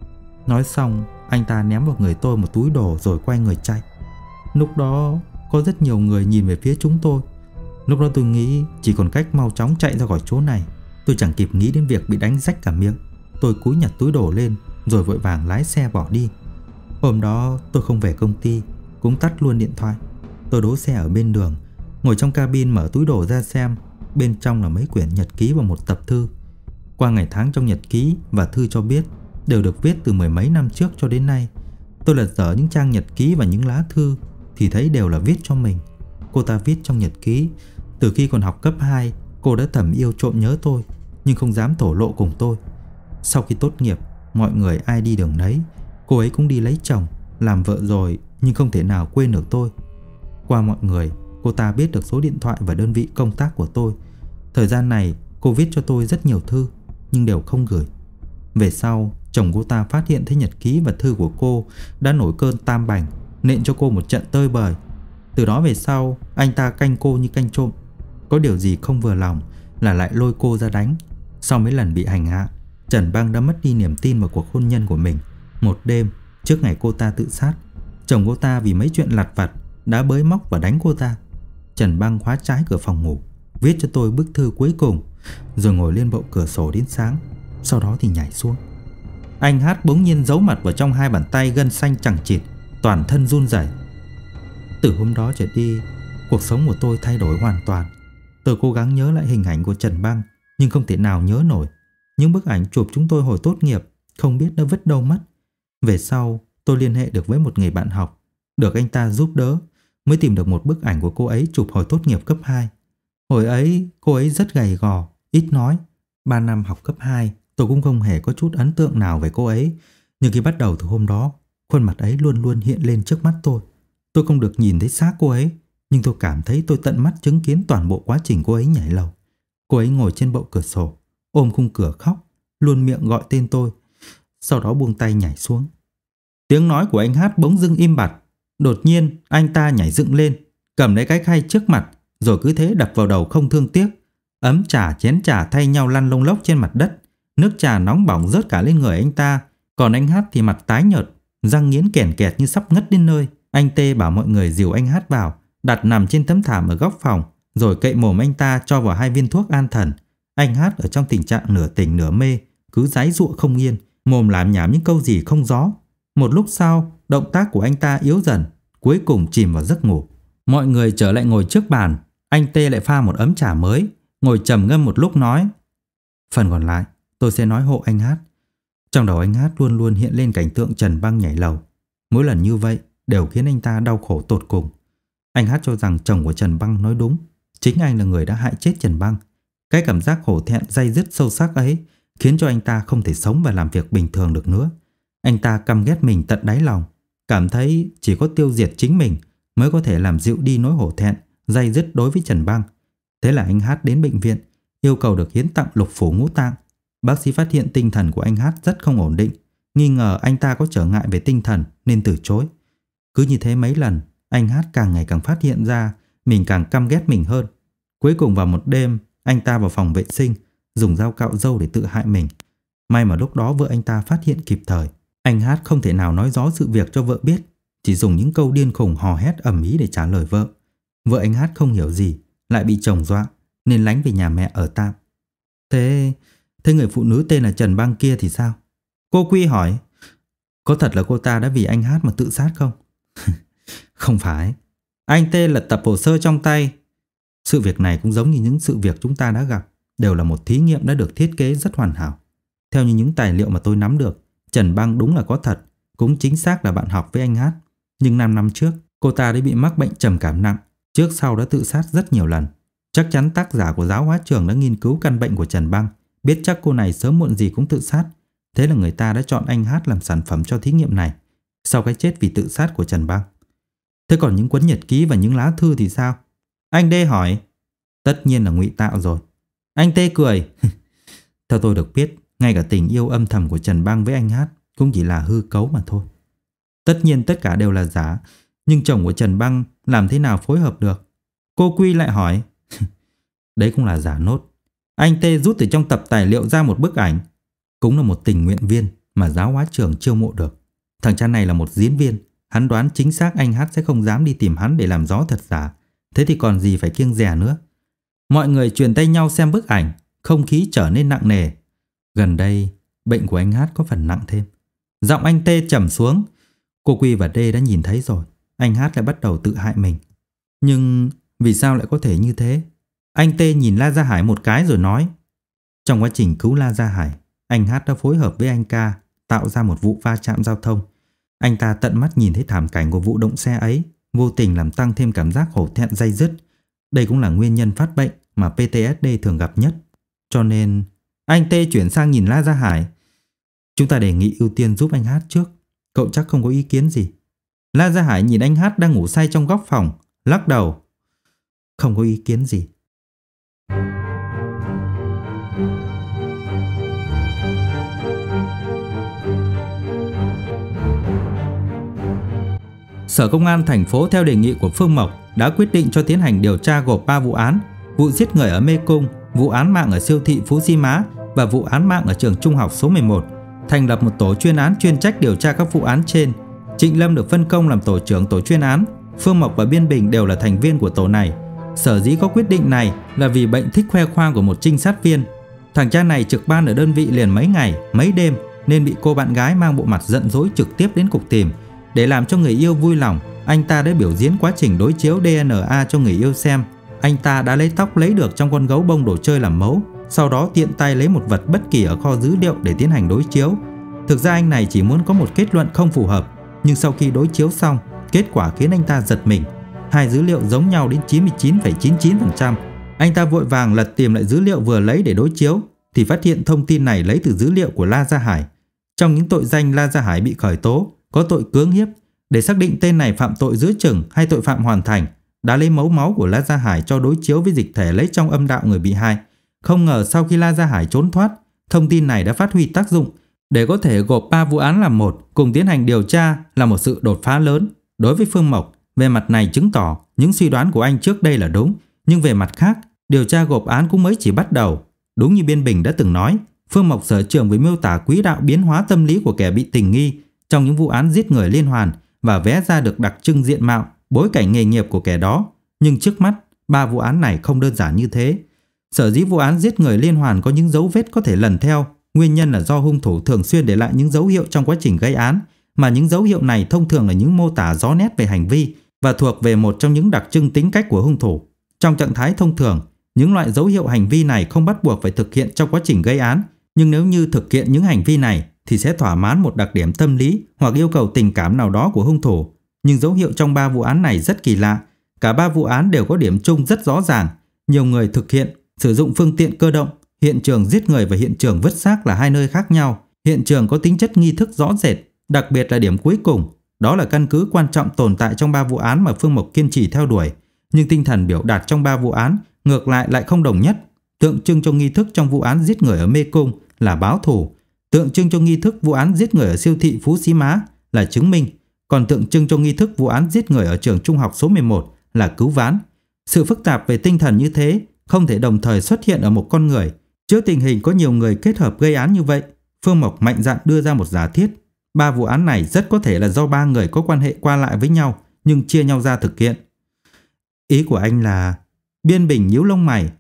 Nói xong, anh ta ném vào người tôi một túi đồ rồi quay người chạy. Lúc đó có rất nhiều người nhìn về phía chúng tôi. Lúc đó tôi nghĩ chỉ còn cách mau chóng chạy ra khỏi chỗ này. Tôi chẳng kịp nghĩ đến việc bị đánh rách cả miệng. Tôi cúi nhặt túi đồ lên rồi vội vàng lái xe bỏ đi. Hôm đó tôi không về công ty, cũng tắt luôn điện thoại. Tôi đỗ xe ở bên đường, ngồi trong cabin mở túi đồ ra xem. Bên trong là mấy quyển nhật ký và một tập thư. Qua ngày tháng trong nhật ký và thư cho biết đều được viết từ mười mấy năm trước cho đến nay. Tôi lật dở những trang nhật ký và những lá thư thì thấy đều là viết cho mình. Cô ta viết trong nhật ký, từ khi còn học cấp hai, cô đã thầm yêu trộm nhớ tôi, nhưng không dám thổ lộ cùng tôi. Sau khi tốt nghiệp, mọi người ai đi đường nấy. Cô ấy cũng đi lấy chồng, làm vợ rồi, nhưng không thể nào quên được tôi. Qua mọi người, cô ta biết được số điện thoại và đơn vị công tác của tôi. Thời gian này, cô viết cho tôi rất nhiều thư, nhưng đều không gửi. Về sau, chồng cô ta phát hiện thấy nhật ký và thư của cô đã nổi cơn tam bành, nện cho cô một trận tơi bời. Từ đó về sau, anh ta canh cô như canh trộm. Có điều gì không vừa lòng là lại lôi cô ra đánh. Sau mấy lần bị hành hạ, Trần Băng đã mất đi niềm tin vào cuộc hôn nhân của mình. Một đêm, trước ngày cô ta tự sát, chồng cô ta vì mấy chuyện lặt vặt đã bới móc và đánh cô ta. Trần Băng khóa trái cửa phòng ngủ, viết cho tôi bức thư cuối cùng, rồi ngồi lên bậu cửa sổ đến sáng. Sau đó thì nhảy xuống. Anh Hát bỗng nhiên giấu mặt vào trong hai bàn tay gân xanh chằng chịt, toàn thân run rẩy. Từ hôm đó trở đi, cuộc sống của tôi thay đổi hoàn toàn. Tôi cố gắng nhớ lại hình ảnh của Trần Băng, nhưng không thể nào nhớ nổi. Những bức ảnh chụp chúng tôi hồi tốt nghiệp không biết đã vứt đâu mất. Về sau, tôi liên hệ được với một người bạn học, được anh ta giúp đỡ, mới tìm được một bức ảnh của cô ấy chụp hồi tốt nghiệp cấp hai. Hồi ấy, cô ấy rất gầy gò, ít nói. Ba năm học cấp hai, tôi cũng không hề có chút ấn tượng nào về cô ấy. Nhưng khi bắt đầu từ hôm đó, khuôn mặt ấy luôn luôn hiện lên trước mắt tôi. Tôi không được nhìn thấy xác cô ấy, nhưng tôi cảm thấy tôi tận mắt chứng kiến toàn bộ quá trình cô ấy nhảy lầu. Cô ấy ngồi trên bậu cửa sổ, ôm khung cửa khóc, luôn miệng gọi tên tôi, sau đó buông tay nhảy xuống. Tiếng nói của anh Hát bỗng dưng im bặt. Đột nhiên anh ta nhảy dựng lên, cầm lấy cái khay trước mặt, rồi cứ thế đập vào đầu không thương tiếc. Ấm trà chén trà thay nhau lăn lông lốc trên mặt đất. Nước trà nóng bỏng rớt cả lên người anh ta. Còn anh Hát thì mặt tái nhợt, răng nghiến kèn kẹt như sắp ngất đến nơi. Anh Tê bảo mọi người dìu anh Hát vào, đặt nằm trên tấm thảm ở góc phòng, rồi cậy mồm anh ta cho vào hai viên thuốc an thần. Anh Hát ở trong tình trạng nửa tỉnh nửa mê, cứ giãy giụa không yên, mồm lảm nhảm những câu gì không rõ. Một lúc sau, động tác của anh ta yếu dần, cuối cùng chìm vào giấc ngủ. Mọi người trở lại ngồi trước bàn. Anh Tê lại pha một ấm trà mới, ngồi trầm ngâm một lúc nói: Phần còn lại tôi sẽ nói hộ anh Hát. Trong đầu anh Hát luôn luôn hiện lên cảnh tượng Trần Băng nhảy lầu. Mỗi lần như vậy đều khiến anh ta đau khổ tột cùng. Anh Hát cho rằng chồng của Trần Băng nói đúng, chính anh là người đã hại chết Trần Băng. Cái cảm giác hổ thẹn day dứt sâu sắc ấy khiến cho anh ta không thể sống và làm việc bình thường được nữa. Anh ta căm ghét mình tận đáy lòng, cảm thấy chỉ có tiêu diệt chính mình mới có thể làm dịu đi nỗi hổ thẹn day dứt đối với Trần Băng. Thế là anh Hát đến bệnh viện, yêu cầu được hiến tặng lục phủ ngũ tạng. Bác sĩ phát hiện tinh thần của anh Hát rất không ổn định, nghi ngờ anh ta có trở ngại về tinh thần nên từ chối. Cứ như thế mấy lần, anh Hát càng ngày càng phát hiện ra mình càng căm ghét mình hơn. Cuối cùng vào một đêm, anh ta vào phòng vệ sinh, dùng dao cạo râu để tự hại mình. May mà lúc đó vợ anh ta phát hiện kịp thời. Anh Hát không thể nào nói rõ sự việc cho vợ biết, chỉ dùng những câu điên khùng hò hét ầm ĩ để trả lời vợ. Vợ anh Hát không hiểu gì, lại bị chồng dọa nên lánh về nhà mẹ ở tạm. Thế, thế người phụ nữ tên là Trần Băng kia thì sao? Cô Quy hỏi. Có thật là cô ta đã vì anh Hát mà tự sát không? Không phải. Anh T lật tập hồ sơ trong tay. Sự việc này cũng giống như những sự việc chúng ta đã gặp, đều là một thí nghiệm đã được thiết kế rất hoàn hảo. Theo như những tài liệu mà tôi nắm được, Trần Băng đúng là có thật, cũng chính xác là bạn học với anh Hát. Nhưng năm năm trước, cô ta đã bị mắc bệnh trầm cảm nặng, trước sau đã tự sát rất nhiều lần. Chắc chắn tác giả của giáo hóa trường đã nghiên cứu căn bệnh của Trần Băng, biết chắc cô này sớm muộn gì cũng tự sát. Thế là người ta đã chọn anh Hát làm sản phẩm cho thí nghiệm này, sau cái chết vì tự sát của Trần Băng. Thế còn những cuốn nhật ký và những lá thư thì sao? Anh D hỏi. Tất nhiên là ngụy tạo rồi. Anh T cười. Theo tôi được biết, ngay cả tình yêu âm thầm của Trần Băng với anh Hát cũng chỉ là hư cấu mà thôi. Tất nhiên tất cả đều là giả, nhưng chồng của Trần Băng làm thế nào phối hợp được? Cô Quy lại hỏi. Đấy cũng là giả nốt. Anh T rút từ trong tập tài liệu ra một bức ảnh. Cũng là một tình nguyện viên mà giáo hóa trường chiêu mộ được. Thằng cha này là một diễn viên. Hắn đoán chính xác anh Hát sẽ không dám đi tìm hắn để làm rõ thật giả. Thế thì còn gì phải kiêng dè nữa. Mọi người truyền tay nhau xem bức ảnh. Không khí trở nên nặng nề. Gần đây bệnh của anh Hát có phần nặng thêm. Giọng anh T trầm xuống. Cô Quy và D đã nhìn thấy rồi. Anh Hát lại bắt đầu tự hại mình. Nhưng vì sao lại có thể như thế? Anh T nhìn La Gia Hải một cái rồi nói. Trong quá trình cứu La Gia Hải, anh Hát đã phối hợp với anh Ca tạo ra một vụ va chạm giao thông. Anh ta tận mắt nhìn thấy thảm cảnh của vụ động xe ấy, vô tình làm tăng thêm cảm giác hổ thẹn day dứt. Đây cũng là nguyên nhân phát bệnh mà pê tê ét đê thường gặp nhất. Cho nên anh T chuyển sang nhìn La Gia Hải. Chúng ta đề nghị ưu tiên giúp anh Hát trước. Cậu chắc không có ý kiến gì? La Gia Hải nhìn anh Hát đang ngủ say trong góc phòng, lắc đầu. Không có ý kiến gì. Sở Công an thành phố theo đề nghị của Phương Mộc đã quyết định cho tiến hành điều tra gộp ba vụ án: vụ giết người ở Mê Cung, vụ án mạng ở siêu thị Phú Xi Má và vụ án mạng ở trường trung học số mười một. Thành lập một tổ chuyên án chuyên trách điều tra các vụ án trên. Trịnh Lâm được phân công làm tổ trưởng tổ chuyên án. Phương Mộc và Biên Bình đều là thành viên của tổ này. Sở dĩ có quyết định này là vì bệnh thích khoe khoang của một trinh sát viên. Thằng cha này trực ban ở đơn vị liền mấy ngày, mấy đêm nên bị cô bạn gái mang bộ mặt giận dỗi trực tiếp đến cục tìm. Để làm cho người yêu vui lòng, anh ta đã biểu diễn quá trình đối chiếu đê en a cho người yêu xem. Anh ta đã lấy tóc lấy được trong con gấu bông đồ chơi làm mẫu, sau đó tiện tay lấy một vật bất kỳ ở kho dữ liệu để tiến hành đối chiếu. Thực ra anh này chỉ muốn có một kết luận không phù hợp, nhưng sau khi đối chiếu xong, kết quả khiến anh ta giật mình. Hai dữ liệu giống nhau đến chín mươi chín phẩy chín mươi chín phần trăm. Anh ta vội vàng lật tìm lại dữ liệu vừa lấy để đối chiếu thì phát hiện thông tin này lấy từ dữ liệu của La Gia Hải. Trong những tội danh La Gia Hải bị khởi tố có tội cưỡng hiếp. Để xác định tên này phạm tội giữa chừng hay tội phạm hoàn thành, đã lấy mẫu máu của La Gia Hải cho đối chiếu với dịch thể lấy trong âm đạo người bị hại. Không ngờ sau khi La Gia Hải trốn thoát, thông tin này đã phát huy tác dụng để có thể gộp ba vụ án làm một, cùng tiến hành điều tra, là một sự đột phá lớn. Đối với Phương Mộc, về mặt này chứng tỏ những suy đoán của anh trước đây là đúng, nhưng về mặt khác, điều tra gộp án cũng mới chỉ bắt đầu. Đúng như Biên Bình đã từng nói, Phương Mộc sở trường với miêu tả quỹ đạo biến hóa tâm lý của kẻ bị tình nghi trong những vụ án giết người liên hoàn và vẽ ra được đặc trưng diện mạo, bối cảnh nghề nghiệp của kẻ đó. Nhưng trước mắt, ba vụ án này không đơn giản như thế. Sở dĩ vụ án giết người liên hoàn có những dấu vết có thể lần theo, nguyên nhân là do hung thủ thường xuyên để lại những dấu hiệu trong quá trình gây án, mà những dấu hiệu này thông thường là những mô tả rõ nét về hành vi và thuộc về một trong những đặc trưng tính cách của hung thủ. Trong trạng thái thông thường, những loại dấu hiệu hành vi này không bắt buộc phải thực hiện trong quá trình gây án, nhưng nếu như thực hiện những hành vi này thì sẽ thỏa mãn một đặc điểm tâm lý hoặc yêu cầu tình cảm nào đó của hung thủ. Nhưng dấu hiệu trong ba vụ án này rất kỳ lạ. Cả ba vụ án đều có điểm chung rất rõ ràng. Nhiều người thực hiện, sử dụng phương tiện cơ động. Hiện trường giết người và hiện trường vứt xác là hai nơi khác nhau. Hiện trường có tính chất nghi thức rõ rệt. Đặc biệt là điểm cuối cùng, đó là căn cứ quan trọng tồn tại trong ba vụ án mà Phương Mộc kiên trì theo đuổi. Nhưng tinh thần biểu đạt trong ba vụ án ngược lại lại không đồng nhất. Tượng trưng cho nghi thức trong vụ án giết người ở Mê Cung là báo thù. Tượng trưng cho nghi thức vụ án giết người ở siêu thị Phú Sĩ Má là chứng minh, còn tượng trưng cho nghi thức vụ án giết người ở trường trung học số mười một là cứu vãn. Sự phức tạp về tinh thần như thế không thể đồng thời xuất hiện ở một con người. Trước tình hình có nhiều người kết hợp gây án như vậy, Phương Mộc mạnh dạn đưa ra một giả thiết. Ba vụ án này rất có thể là do ba người có quan hệ qua lại với nhau nhưng chia nhau ra thực hiện. Ý của anh là... Biên Bình nhíu lông mày.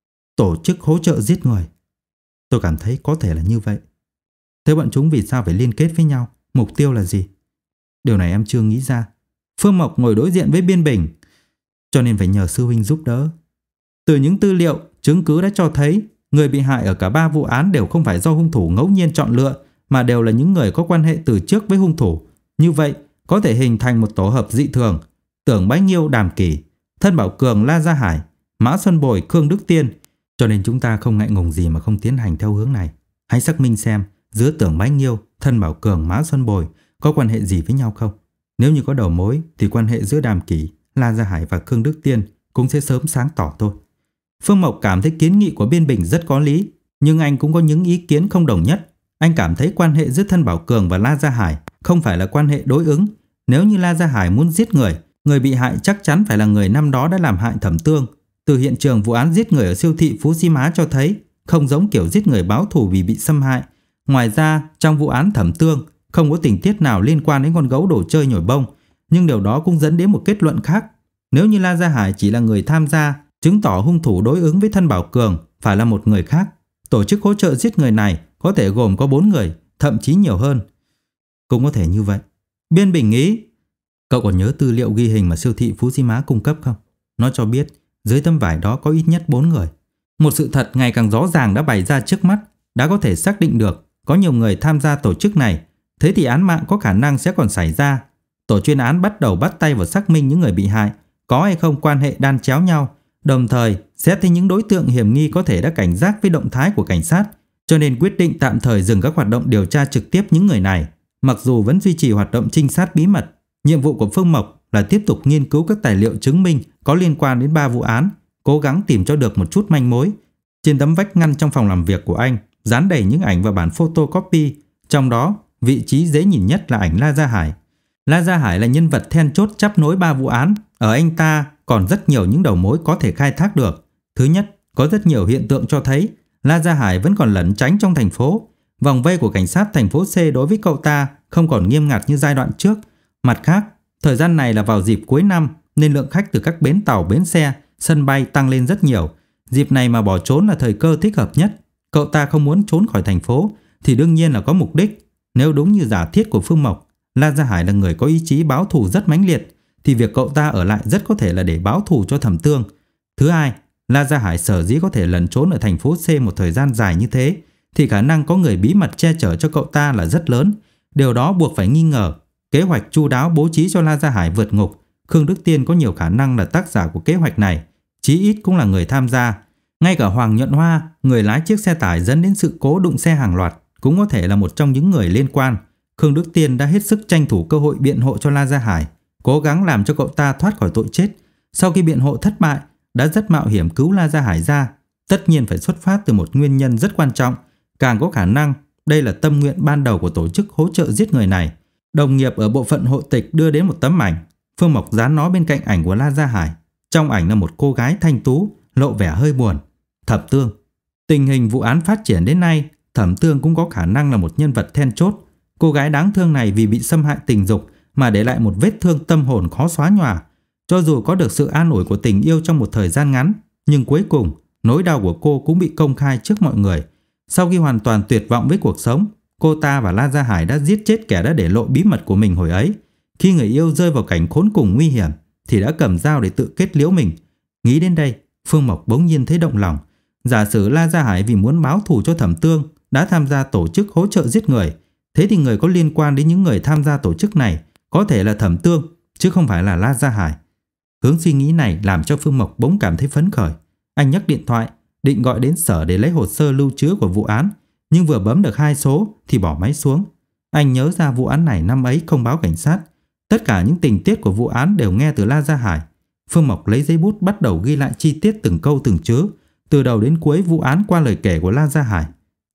Tổ chức hỗ trợ giết người. Tôi cảm thấy có thể là như vậy. Thế bọn chúng vì sao phải liên kết với nhau? Mục tiêu là gì? Điều này em chưa nghĩ ra. Phương Mộc ngồi đối diện với Biên Bình. Cho nên phải nhờ sư huynh giúp đỡ. Từ những tư liệu, chứng cứ đã cho thấy người bị hại ở cả ba vụ án đều không phải do hung thủ ngẫu nhiên chọn lựa, mà đều là những người có quan hệ từ trước với hung thủ. Như vậy, có thể hình thành một tổ hợp dị thường. Tưởng Bái Nghiêu, Đàm Kỷ, Thân Bảo Cường, La Gia Hải, Mã Xuân Bồi, Khương Đức Tiên. Cho nên chúng ta không ngại ngùng gì mà không tiến hành theo hướng này. Hãy xác minh xem giữa Tưởng Bái Nghiêu, Thân Bảo Cường, Mã Xuân Bồi có quan hệ gì với nhau không. Nếu như có đầu mối thì quan hệ giữa Đàm Kỷ, La Gia Hải và Khương Đức Tiên cũng sẽ sớm sáng tỏ thôi. Phương Mộc cảm thấy kiến nghị của Biên Bình rất có lý, nhưng anh cũng có những ý kiến không đồng nhất. Anh cảm thấy quan hệ giữa Thân Bảo Cường và La Gia Hải không phải là quan hệ đối ứng. Nếu như La Gia Hải muốn giết người, người bị hại chắc chắn phải là người năm đó đã làm hại Thẩm Tương. Từ hiện trường vụ án giết người ở siêu thị Phú Sĩ Má cho thấy không giống kiểu giết người báo thù vì bị xâm hại. Ngoài ra, trong vụ án Thẩm Tương không có tình tiết nào liên quan đến con gấu đồ chơi nhồi bông, nhưng điều đó cũng dẫn đến một kết luận khác. Nếu như La Gia Hải chỉ là người tham gia, chứng tỏ hung thủ đối ứng với Thân Bảo Cường phải là một người khác. Tổ chức hỗ trợ giết người này có thể gồm có bốn người, thậm chí nhiều hơn. Cũng có thể như vậy. Biên Bình nghĩ. Cậu còn nhớ tư liệu ghi hình mà siêu thị Phú Sĩ Má cung cấp không? Nó cho biết dưới tấm vải đó có ít nhất bốn người. Một sự thật ngày càng rõ ràng đã bày ra trước mắt, đã có thể xác định được có nhiều người tham gia tổ chức này. Thế thì án mạng có khả năng sẽ còn xảy ra. Tổ chuyên án bắt đầu bắt tay vào xác minh những người bị hại có hay không quan hệ đan chéo nhau, đồng thời xét thấy những đối tượng hiểm nghi có thể đã cảnh giác với động thái của cảnh sát, cho nên quyết định tạm thời dừng các hoạt động điều tra trực tiếp những người này. Mặc dù vẫn duy trì hoạt động trinh sát bí mật, nhiệm vụ của Phương Mộc là tiếp tục nghiên cứu các tài liệu chứng minh có liên quan đến ba vụ án, cố gắng tìm cho được một chút manh mối. Trên tấm vách ngăn trong phòng làm việc của anh dán đầy những ảnh và bản photocopy, trong đó vị trí dễ nhìn nhất là ảnh La Gia Hải. La Gia Hải là nhân vật then chốt chắp nối ba vụ án, ở anh ta còn rất nhiều những đầu mối có thể khai thác được. Thứ nhất, có rất nhiều hiện tượng cho thấy La Gia Hải vẫn còn lẩn tránh trong thành phố. Vòng vây của cảnh sát thành phố C đối với cậu ta không còn nghiêm ngặt như giai đoạn trước. Mặt khác, thời gian này là vào dịp cuối năm nên lượng khách từ các bến tàu, bến xe, sân bay tăng lên rất nhiều. Dịp này mà bỏ trốn là thời cơ thích hợp nhất. Cậu ta không muốn trốn khỏi thành phố thì đương nhiên là có mục đích. Nếu đúng như giả thiết của Phương Mộc, La Gia Hải là người có ý chí báo thù rất mãnh liệt, thì việc cậu ta ở lại rất có thể là để báo thù cho Thẩm Tương. Thứ hai, La Gia Hải sở dĩ có thể lẩn trốn ở thành phố C một thời gian dài như thế thì khả năng có người bí mật che chở cho cậu ta là rất lớn. Điều đó buộc phải nghi ngờ kế hoạch chu đáo bố trí cho La Gia Hải vượt ngục. Khương Đức Tiên có nhiều khả năng là tác giả của kế hoạch này, chí ít cũng là người tham gia. Ngay cả Hoàng Nhuận Hoa, người lái chiếc xe tải dẫn đến sự cố đụng xe hàng loạt, cũng có thể là một trong những người liên quan. Khương Đức Tiên đã hết sức tranh thủ cơ hội biện hộ cho La Gia Hải, cố gắng làm cho cậu ta thoát khỏi tội chết. Sau khi biện hộ thất bại, đã rất mạo hiểm cứu La Gia Hải ra. Tất nhiên phải xuất phát từ một nguyên nhân rất quan trọng, càng có khả năng đây là tâm nguyện ban đầu của tổ chức hỗ trợ giết người này. Đồng nghiệp ở bộ phận hộ tịch đưa đến một tấm ảnh, Phương Mộc dán nó bên cạnh ảnh của La Gia Hải. Trong ảnh là một cô gái thanh tú, lộ vẻ hơi buồn. Thẩm Tương. Tình hình vụ án phát triển đến nay, Thẩm Tương cũng có khả năng là một nhân vật then chốt. Cô gái đáng thương này vì bị xâm hại tình dục mà để lại một vết thương tâm hồn khó xóa nhòa. Cho dù có được sự an ủi của tình yêu trong một thời gian ngắn, nhưng cuối cùng nỗi đau của cô cũng bị công khai trước mọi người. Sau khi hoàn toàn tuyệt vọng với cuộc sống, cô ta và La Gia Hải đã giết chết kẻ đã để lộ bí mật của mình hồi ấy. Khi người yêu rơi vào cảnh khốn cùng nguy hiểm thì đã cầm dao để tự kết liễu mình. Nghĩ đến đây, Phương Mộc bỗng nhiên thấy động lòng. Giả sử La Gia Hải vì muốn báo thù cho Thẩm Tương đã tham gia tổ chức hỗ trợ giết người, thế thì người có liên quan đến những người tham gia tổ chức này có thể là Thẩm Tương, chứ không phải là La Gia Hải. Hướng suy nghĩ này làm cho Phương Mộc bỗng cảm thấy phấn khởi. Anh nhấc điện thoại, định gọi đến sở để lấy hồ sơ lưu trữ của vụ án, nhưng vừa bấm được hai số thì bỏ máy xuống. Anh nhớ ra vụ án này năm ấy không báo cảnh sát. Tất cả những tình tiết của vụ án đều nghe từ La Gia Hải. Phương Mộc lấy giấy bút bắt đầu ghi lại chi tiết từng câu từng chữ, từ đầu đến cuối vụ án qua lời kể của La Gia Hải.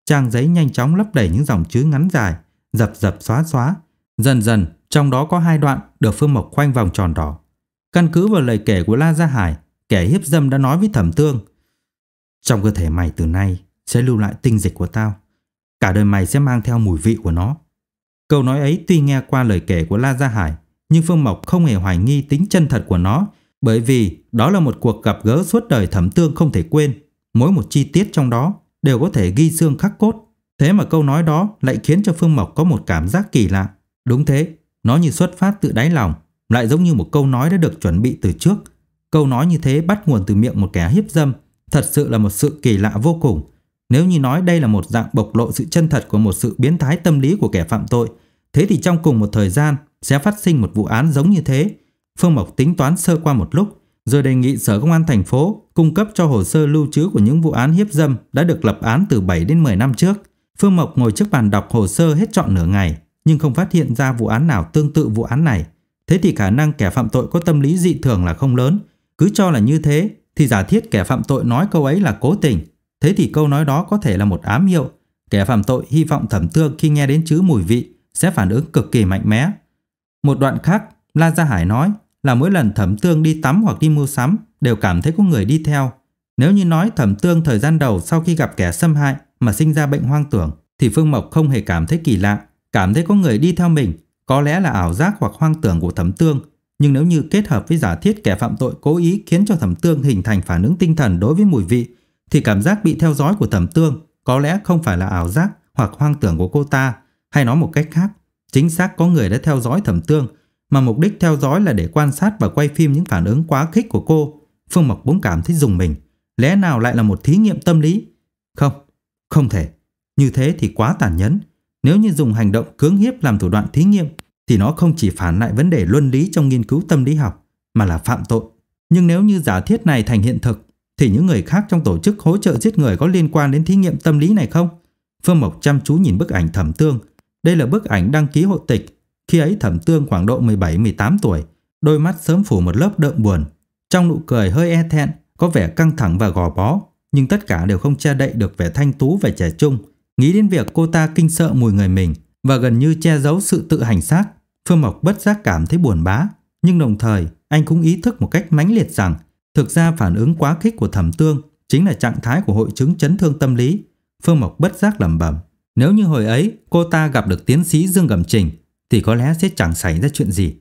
trang giấy nhanh chóng lấp đầy những dòng chữ ngắn dài, dập dập xóa xóa. Dần dần, trong đó có hai đoạn được Phương Mộc khoanh vòng tròn đỏ. Căn cứ vào lời kể của La Gia Hải, kẻ hiếp dâm đã nói với Thẩm Tương: trong cơ thể mày từ nay sẽ lưu lại tinh dịch của tao. Cả đời mày sẽ mang theo mùi vị của nó. Câu nói ấy tuy nghe qua lời kể của La Gia Hải, nhưng Phương Mộc không hề hoài nghi tính chân thật của nó, bởi vì đó là một cuộc gặp gỡ suốt đời Thẩm Tương không thể quên. Mỗi một chi tiết trong đó đều có thể ghi xương khắc cốt. Thế mà câu nói đó lại khiến cho Phương Mộc có một cảm giác kỳ lạ. Đúng thế, nó như xuất phát từ đáy lòng, lại giống như một câu nói đã được chuẩn bị từ trước. Câu nói như thế bắt nguồn từ miệng một kẻ hiếp dâm, thật sự là một sự kỳ lạ vô cùng. Nếu như nói đây là một dạng bộc lộ sự chân thật của một sự biến thái tâm lý của kẻ phạm tội, thế thì trong cùng một thời gian sẽ phát sinh một vụ án giống như thế. Phương Mộc tính toán sơ qua một lúc, rồi đề nghị Sở Công an thành phố cung cấp cho hồ sơ lưu trữ của những vụ án hiếp dâm đã được lập án từ bảy đến mười năm trước. Phương Mộc ngồi trước bàn đọc hồ sơ hết trọn nửa ngày, nhưng không phát hiện ra vụ án nào tương tự vụ án này. Thế thì khả năng kẻ phạm tội có tâm lý dị thường là không lớn. Cứ cho là như thế, thì giả thiết kẻ phạm tội nói câu ấy là cố tình. Thế thì câu nói đó có thể là một ám hiệu. Kẻ phạm tội hy vọng Thẩm Tương khi nghe đến chữ mùi vị sẽ phản ứng cực kỳ mạnh mẽ. Một đoạn khác, La Gia Hải nói là mỗi lần Thẩm Tương đi tắm hoặc đi mua sắm đều cảm thấy có người đi theo. Nếu như nói Thẩm Tương thời gian đầu sau khi gặp kẻ xâm hại mà sinh ra bệnh hoang tưởng, thì Phương Mộc không hề cảm thấy kỳ lạ, cảm thấy có người đi theo mình có lẽ là ảo giác hoặc hoang tưởng của Thẩm Tương. Nhưng nếu như kết hợp với giả thiết kẻ phạm tội cố ý khiến cho Thẩm Tương hình thành phản ứng tinh thần đối với mùi vị, thì cảm giác bị theo dõi của Thẩm Tương có lẽ không phải là ảo giác hoặc hoang tưởng của cô ta. Hay nói một cách khác, chính xác có người đã theo dõi Thẩm Tương, mà mục đích theo dõi là để quan sát và quay phim những phản ứng quá khích của cô. Phương Mộc bỗng cảm thấy rùng mình. Lẽ nào lại là một thí nghiệm tâm lý? Không, không thể. Như thế thì quá tàn nhẫn. Nếu như dùng hành động cưỡng hiếp làm thủ đoạn thí nghiệm, thì nó không chỉ phản lại vấn đề luân lý trong nghiên cứu tâm lý học, mà là phạm tội. Nhưng nếu như giả thiết này thành hiện thực, thì những người khác trong tổ chức hỗ trợ giết người có liên quan đến thí nghiệm tâm lý này không? Phương Mộc chăm chú nhìn bức ảnh Thẩm Tương. Đây là bức ảnh đăng ký hộ tịch. Khi ấy Thẩm Tương khoảng độ mười bảy mười tám tuổi, đôi mắt sớm phủ một lớp đượm buồn. Trong nụ cười hơi e thẹn, có vẻ căng thẳng và gò bó, nhưng tất cả đều không che đậy được vẻ thanh tú và trẻ trung. Nghĩ đến việc cô ta kinh sợ mùi người mình và gần như che giấu sự tự hành xác, Phương Mộc bất giác cảm thấy buồn bã. Nhưng đồng thời anh cũng ý thức một cách mãnh liệt rằng thực ra phản ứng quá khích của Thẩm Tương chính là trạng thái của hội chứng chấn thương tâm lý. Phương Mộc bất giác lẩm bẩm, nếu như hồi ấy cô ta gặp được tiến sĩ Dương Cẩm Trình thì có lẽ sẽ chẳng xảy ra chuyện gì.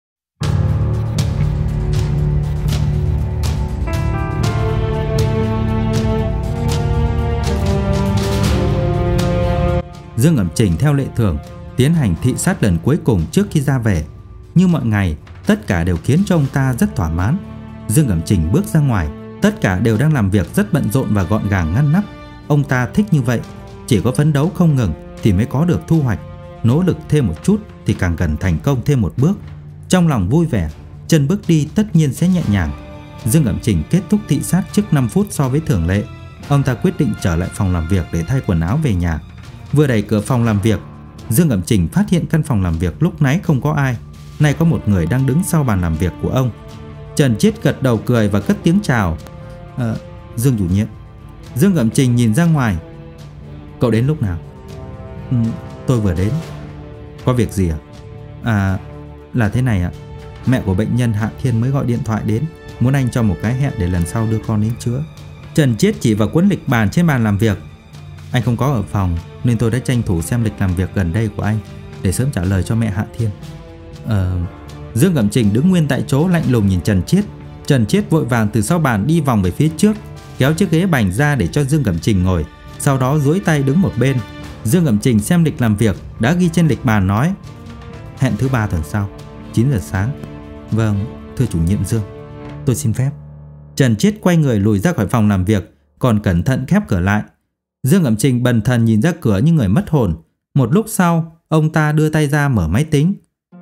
Dương Cẩm Trình theo lệ thường tiến hành thị sát lần cuối cùng trước khi ra về. Như mọi ngày, tất cả đều khiến cho ông ta rất thỏa mãn. Dương Cẩm Trình bước ra ngoài, tất cả đều đang làm việc rất bận rộn và gọn gàng ngăn nắp. Ông ta thích như vậy, chỉ có phấn đấu không ngừng thì mới có được thu hoạch. Nỗ lực thêm một chút thì càng gần thành công thêm một bước. Trong lòng vui vẻ, chân bước đi tất nhiên sẽ nhẹ nhàng. Dương Cẩm Trình kết thúc thị sát trước năm phút so với thường lệ. Ông ta quyết định trở lại phòng làm việc để thay quần áo về nhà. Vừa đẩy cửa phòng làm việc, Dương Cẩm Trình phát hiện căn phòng làm việc lúc nãy không có ai. Nay có một người đang đứng sau bàn làm việc của ông. Trần Chiết gật đầu cười và cất tiếng chào. à, Dương chủ nhiệm. Dương Cẩm Trình nhìn ra ngoài. Cậu đến lúc nào? Ừ, tôi vừa đến. Có việc gì à? À, là thế này ạ. Mẹ của bệnh nhân Hạ Thiên mới gọi điện thoại đến, muốn anh cho một cái hẹn để lần sau đưa con đến chữa. Trần Chiết chỉ vào cuốn lịch bàn trên bàn làm việc. Anh không có ở phòng nên tôi đã tranh thủ xem lịch làm việc gần đây của anh để sớm trả lời cho mẹ Hạ Thiên. Ờ... Dương Cẩm Trình đứng nguyên tại chỗ lạnh lùng nhìn Trần Chiết. Trần Chiết vội vàng từ sau bàn đi vòng về phía trước, kéo chiếc ghế bành ra để cho Dương Cẩm Trình ngồi, sau đó duỗi tay đứng một bên. Dương Cẩm Trình xem lịch làm việc đã ghi trên lịch bàn nói: hẹn thứ ba tuần sau, chín giờ sáng. Vâng, thưa chủ nhiệm Dương, tôi xin phép. Trần Chiết quay người lùi ra khỏi phòng làm việc, còn cẩn thận khép cửa lại. Dương Cẩm Trình bần thần nhìn ra cửa như người mất hồn. Một lúc sau, ông ta đưa tay ra mở máy tính.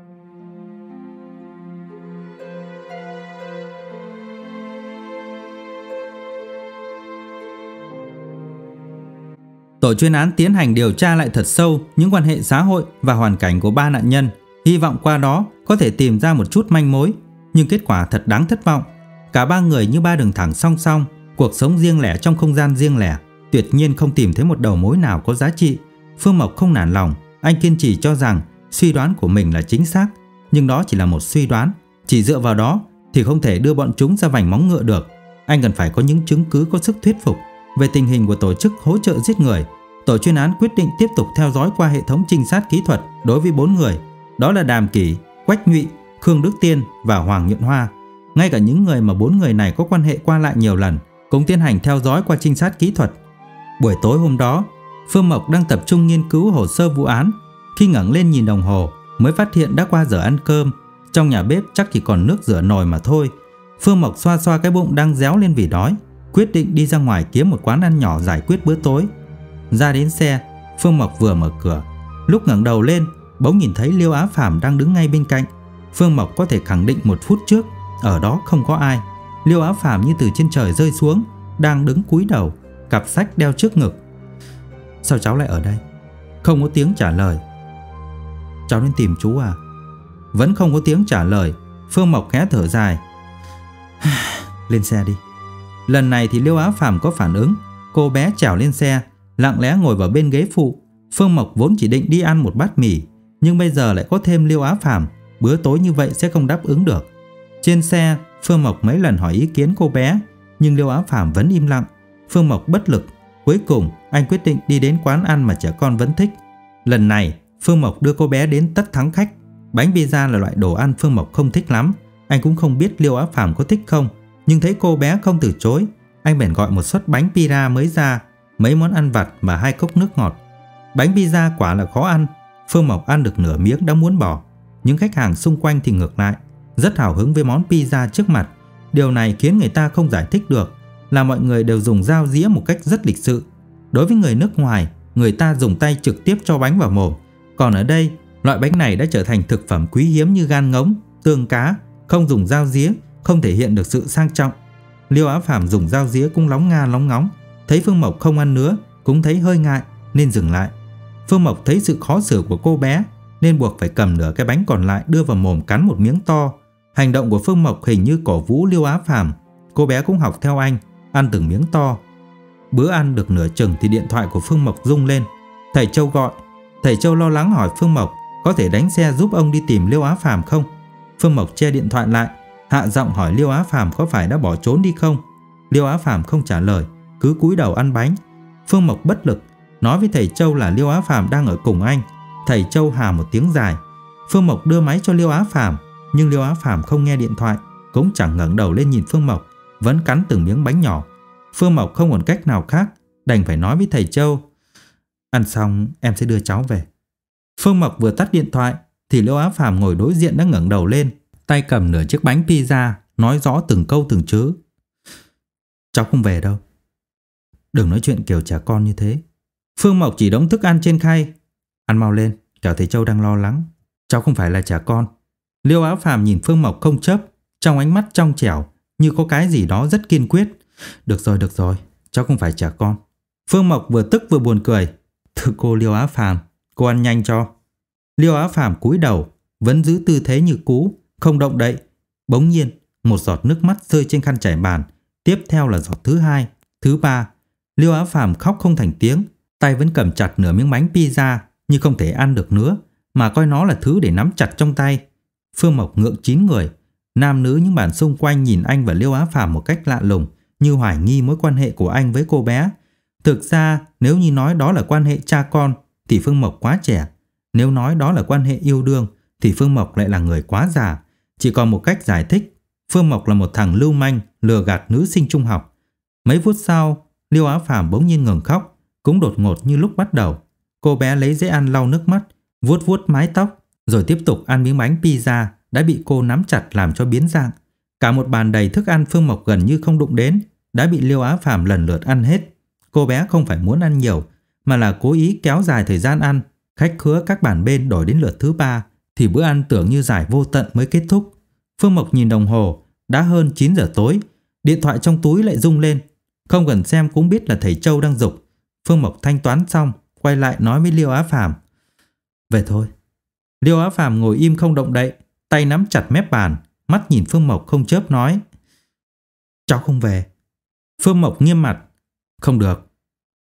Tổ chuyên án tiến hành điều tra lại thật sâu những quan hệ xã hội và hoàn cảnh của ba nạn nhân, hy vọng qua đó có thể tìm ra một chút manh mối. Nhưng kết quả thật đáng thất vọng. Cả ba người như ba đường thẳng song song, cuộc sống riêng lẻ trong không gian riêng lẻ. tuyệt nhiên không tìm thấy một đầu mối nào có giá trị. Phương Mộc không nản lòng, anh kiên trì cho rằng suy đoán của mình là chính xác, nhưng đó chỉ là một suy đoán, chỉ dựa vào đó thì không thể đưa bọn chúng ra vành móng ngựa được. Anh cần phải có những chứng cứ có sức thuyết phục về tình hình của tổ chức hỗ trợ giết người. Tổ chuyên án quyết định tiếp tục theo dõi qua hệ thống trinh sát kỹ thuật đối với bốn người, đó là Đàm Kỷ, Quách Nhụy, Khương Đức Tiên và Hoàng Nhuận Hoa. Ngay cả những người mà bốn người này có quan hệ qua lại nhiều lần cũng tiến hành theo dõi qua trinh sát kỹ thuật. Buổi tối hôm đó, Phương Mộc đang tập trung nghiên cứu hồ sơ vụ án. Khi ngẩng lên nhìn đồng hồ mới phát hiện đã qua giờ ăn cơm. Trong nhà bếp chắc chỉ còn nước rửa nồi mà thôi. Phương Mộc xoa xoa cái bụng đang réo lên vì đói, quyết định đi ra ngoài kiếm một quán ăn nhỏ giải quyết bữa tối. Ra đến xe, Phương Mộc vừa mở cửa, lúc ngẩng đầu lên bỗng nhìn thấy Liêu Á Phàm đang đứng ngay bên cạnh. Phương Mộc có thể khẳng định một phút trước ở đó không có ai. Liêu Á Phàm như từ trên trời rơi xuống, đang đứng cúi đầu, cặp sách đeo trước ngực. Sao cháu lại ở đây? Không có tiếng trả lời. Cháu đến tìm chú à? Vẫn không có tiếng trả lời. Phương Mộc khẽ thở dài. Lên xe đi. Lần này thì Liêu Á Phàm có phản ứng. Cô bé trèo lên xe, lặng lẽ ngồi vào bên ghế phụ. Phương Mộc vốn chỉ định đi ăn một bát mì, nhưng bây giờ lại có thêm Liêu Á Phàm, bữa tối như vậy sẽ không đáp ứng được. Trên xe, Phương Mộc mấy lần hỏi ý kiến cô bé, nhưng Liêu Á Phàm vẫn im lặng. Phương Mộc bất lực. Cuối cùng anh quyết định đi đến quán ăn mà trẻ con vẫn thích. Lần này Phương Mộc đưa cô bé đến Tất Thắng Khách. Bánh pizza là loại đồ ăn Phương Mộc không thích lắm. Anh cũng không biết Liêu Á Phàm có thích không, nhưng thấy cô bé không từ chối, anh bèn gọi một suất bánh pizza mới ra, mấy món ăn vặt và hai cốc nước ngọt. Bánh pizza quả là khó ăn. Phương Mộc ăn được nửa miếng đã muốn bỏ. Những khách hàng xung quanh thì ngược lại, rất hào hứng với món pizza trước mặt. Điều này khiến người ta không giải thích được là mọi người đều dùng dao dĩa một cách rất lịch sự. Đối với người nước ngoài, người ta dùng tay trực tiếp cho bánh vào mồm. Còn ở đây, loại bánh này đã trở thành thực phẩm quý hiếm như gan ngỗng, tương cá, không dùng dao dĩa, không thể hiện được sự sang trọng. Liêu Á Phàm dùng dao dĩa cũng lóng nga lóng ngóng, thấy Phương Mộc không ăn nữa, cũng thấy hơi ngại nên dừng lại. Phương Mộc thấy sự khó xử của cô bé nên buộc phải cầm nửa cái bánh còn lại đưa vào mồm cắn một miếng to. Hành động của Phương Mộc hình như cổ vũ Liêu Á Phàm. Cô bé cũng học theo anh, ăn từng miếng to. Bữa ăn được nửa chừng thì điện thoại của Phương Mộc rung lên. Thầy Châu gọi. Thầy Châu lo lắng hỏi Phương Mộc có thể đánh xe giúp ông đi tìm Liêu Á Phàm không. Phương Mộc che điện thoại lại, hạ giọng hỏi Liêu Á Phàm có phải đã bỏ trốn đi không. Liêu Á Phàm không trả lời, cứ cúi đầu ăn bánh. Phương Mộc bất lực nói với thầy Châu là Liêu Á Phàm đang ở cùng anh. Thầy Châu hà một tiếng dài. Phương Mộc đưa máy cho Liêu Á Phàm, nhưng Liêu Á Phàm không nghe điện thoại, cũng chẳng ngẩng đầu lên nhìn Phương Mộc, vẫn cắn từng miếng bánh nhỏ. Phương Mộc không còn cách nào khác, đành phải nói với thầy Châu, ăn xong em sẽ đưa cháu về. Phương Mộc vừa tắt điện thoại thì Liêu Á Phàm ngồi đối diện đã ngẩng đầu lên, tay cầm nửa chiếc bánh pizza, nói rõ từng câu từng chữ. Cháu không về đâu. Đừng nói chuyện kiểu trẻ con như thế. Phương Mộc chỉ đống thức ăn trên khay. Ăn mau lên, kẻo thầy Châu đang lo lắng. Cháu không phải là trẻ con. Liêu Á Phàm nhìn Phương Mộc không chớp, trong ánh mắt trong trẻo như có cái gì đó rất kiên quyết. Được rồi, được rồi, cháu không phải trẻ con. Phương Mộc vừa tức vừa buồn cười. Thưa cô Liêu Á Phàm, cô ăn nhanh cho. Liêu Á Phàm cúi đầu, vẫn giữ tư thế như cũ, không động đậy. Bỗng nhiên, một giọt nước mắt rơi trên khăn trải bàn. Tiếp theo là giọt thứ hai, thứ ba. Liêu Á Phàm khóc không thành tiếng, tay vẫn cầm chặt nửa miếng bánh pizza như không thể ăn được nữa, mà coi nó là thứ để nắm chặt trong tay. Phương Mộc ngượng chín người. Nam nữ những bàn xung quanh nhìn anh và Liêu Á Phàm một cách lạ lùng, như hoài nghi mối quan hệ của anh với cô bé. Thực ra nếu như nói đó là quan hệ cha con thì Phương Mộc quá trẻ. Nếu nói đó là quan hệ yêu đương thì Phương Mộc lại là người quá già. Chỉ còn một cách giải thích, Phương Mộc là một thằng lưu manh lừa gạt nữ sinh trung học. Mấy phút sau, Liêu Á Phàm bỗng nhiên ngừng khóc, cũng đột ngột như lúc bắt đầu. Cô bé lấy giấy ăn lau nước mắt, vuốt vuốt mái tóc, rồi tiếp tục ăn miếng bánh pizza đã bị cô nắm chặt làm cho biến dạng. Cả một bàn đầy thức ăn Phương Mộc gần như không đụng đến đã bị Liêu Á Phàm lần lượt ăn hết. Cô bé không phải muốn ăn nhiều, mà là cố ý kéo dài thời gian ăn. Khách khứa các bàn bên đổi đến lượt thứ ba thì bữa ăn tưởng như dài vô tận mới kết thúc. Phương Mộc nhìn đồng hồ, đã hơn chín giờ tối. Điện thoại trong túi lại rung lên. Không cần xem cũng biết là thầy Châu đang giục. Phương Mộc thanh toán xong, quay lại nói với Liêu Á Phàm, về thôi. Liêu Á Phàm ngồi im không động đậy, tay nắm chặt mép bàn, mắt nhìn Phương Mộc không chớp nói, cháu không về. Phương Mộc nghiêm mặt, không được.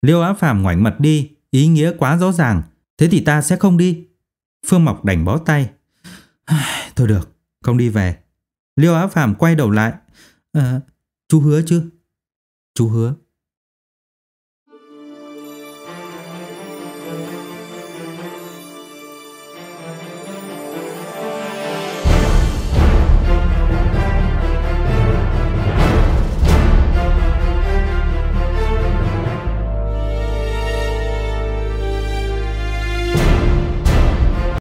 Liêu Á Phàm ngoảnh mặt đi, ý nghĩa quá rõ ràng. Thế thì ta sẽ không đi. Phương Mộc đành bó tay. Thôi được, không đi về. Liêu Á Phàm quay đầu lại. À, chú hứa chứ? Chú hứa.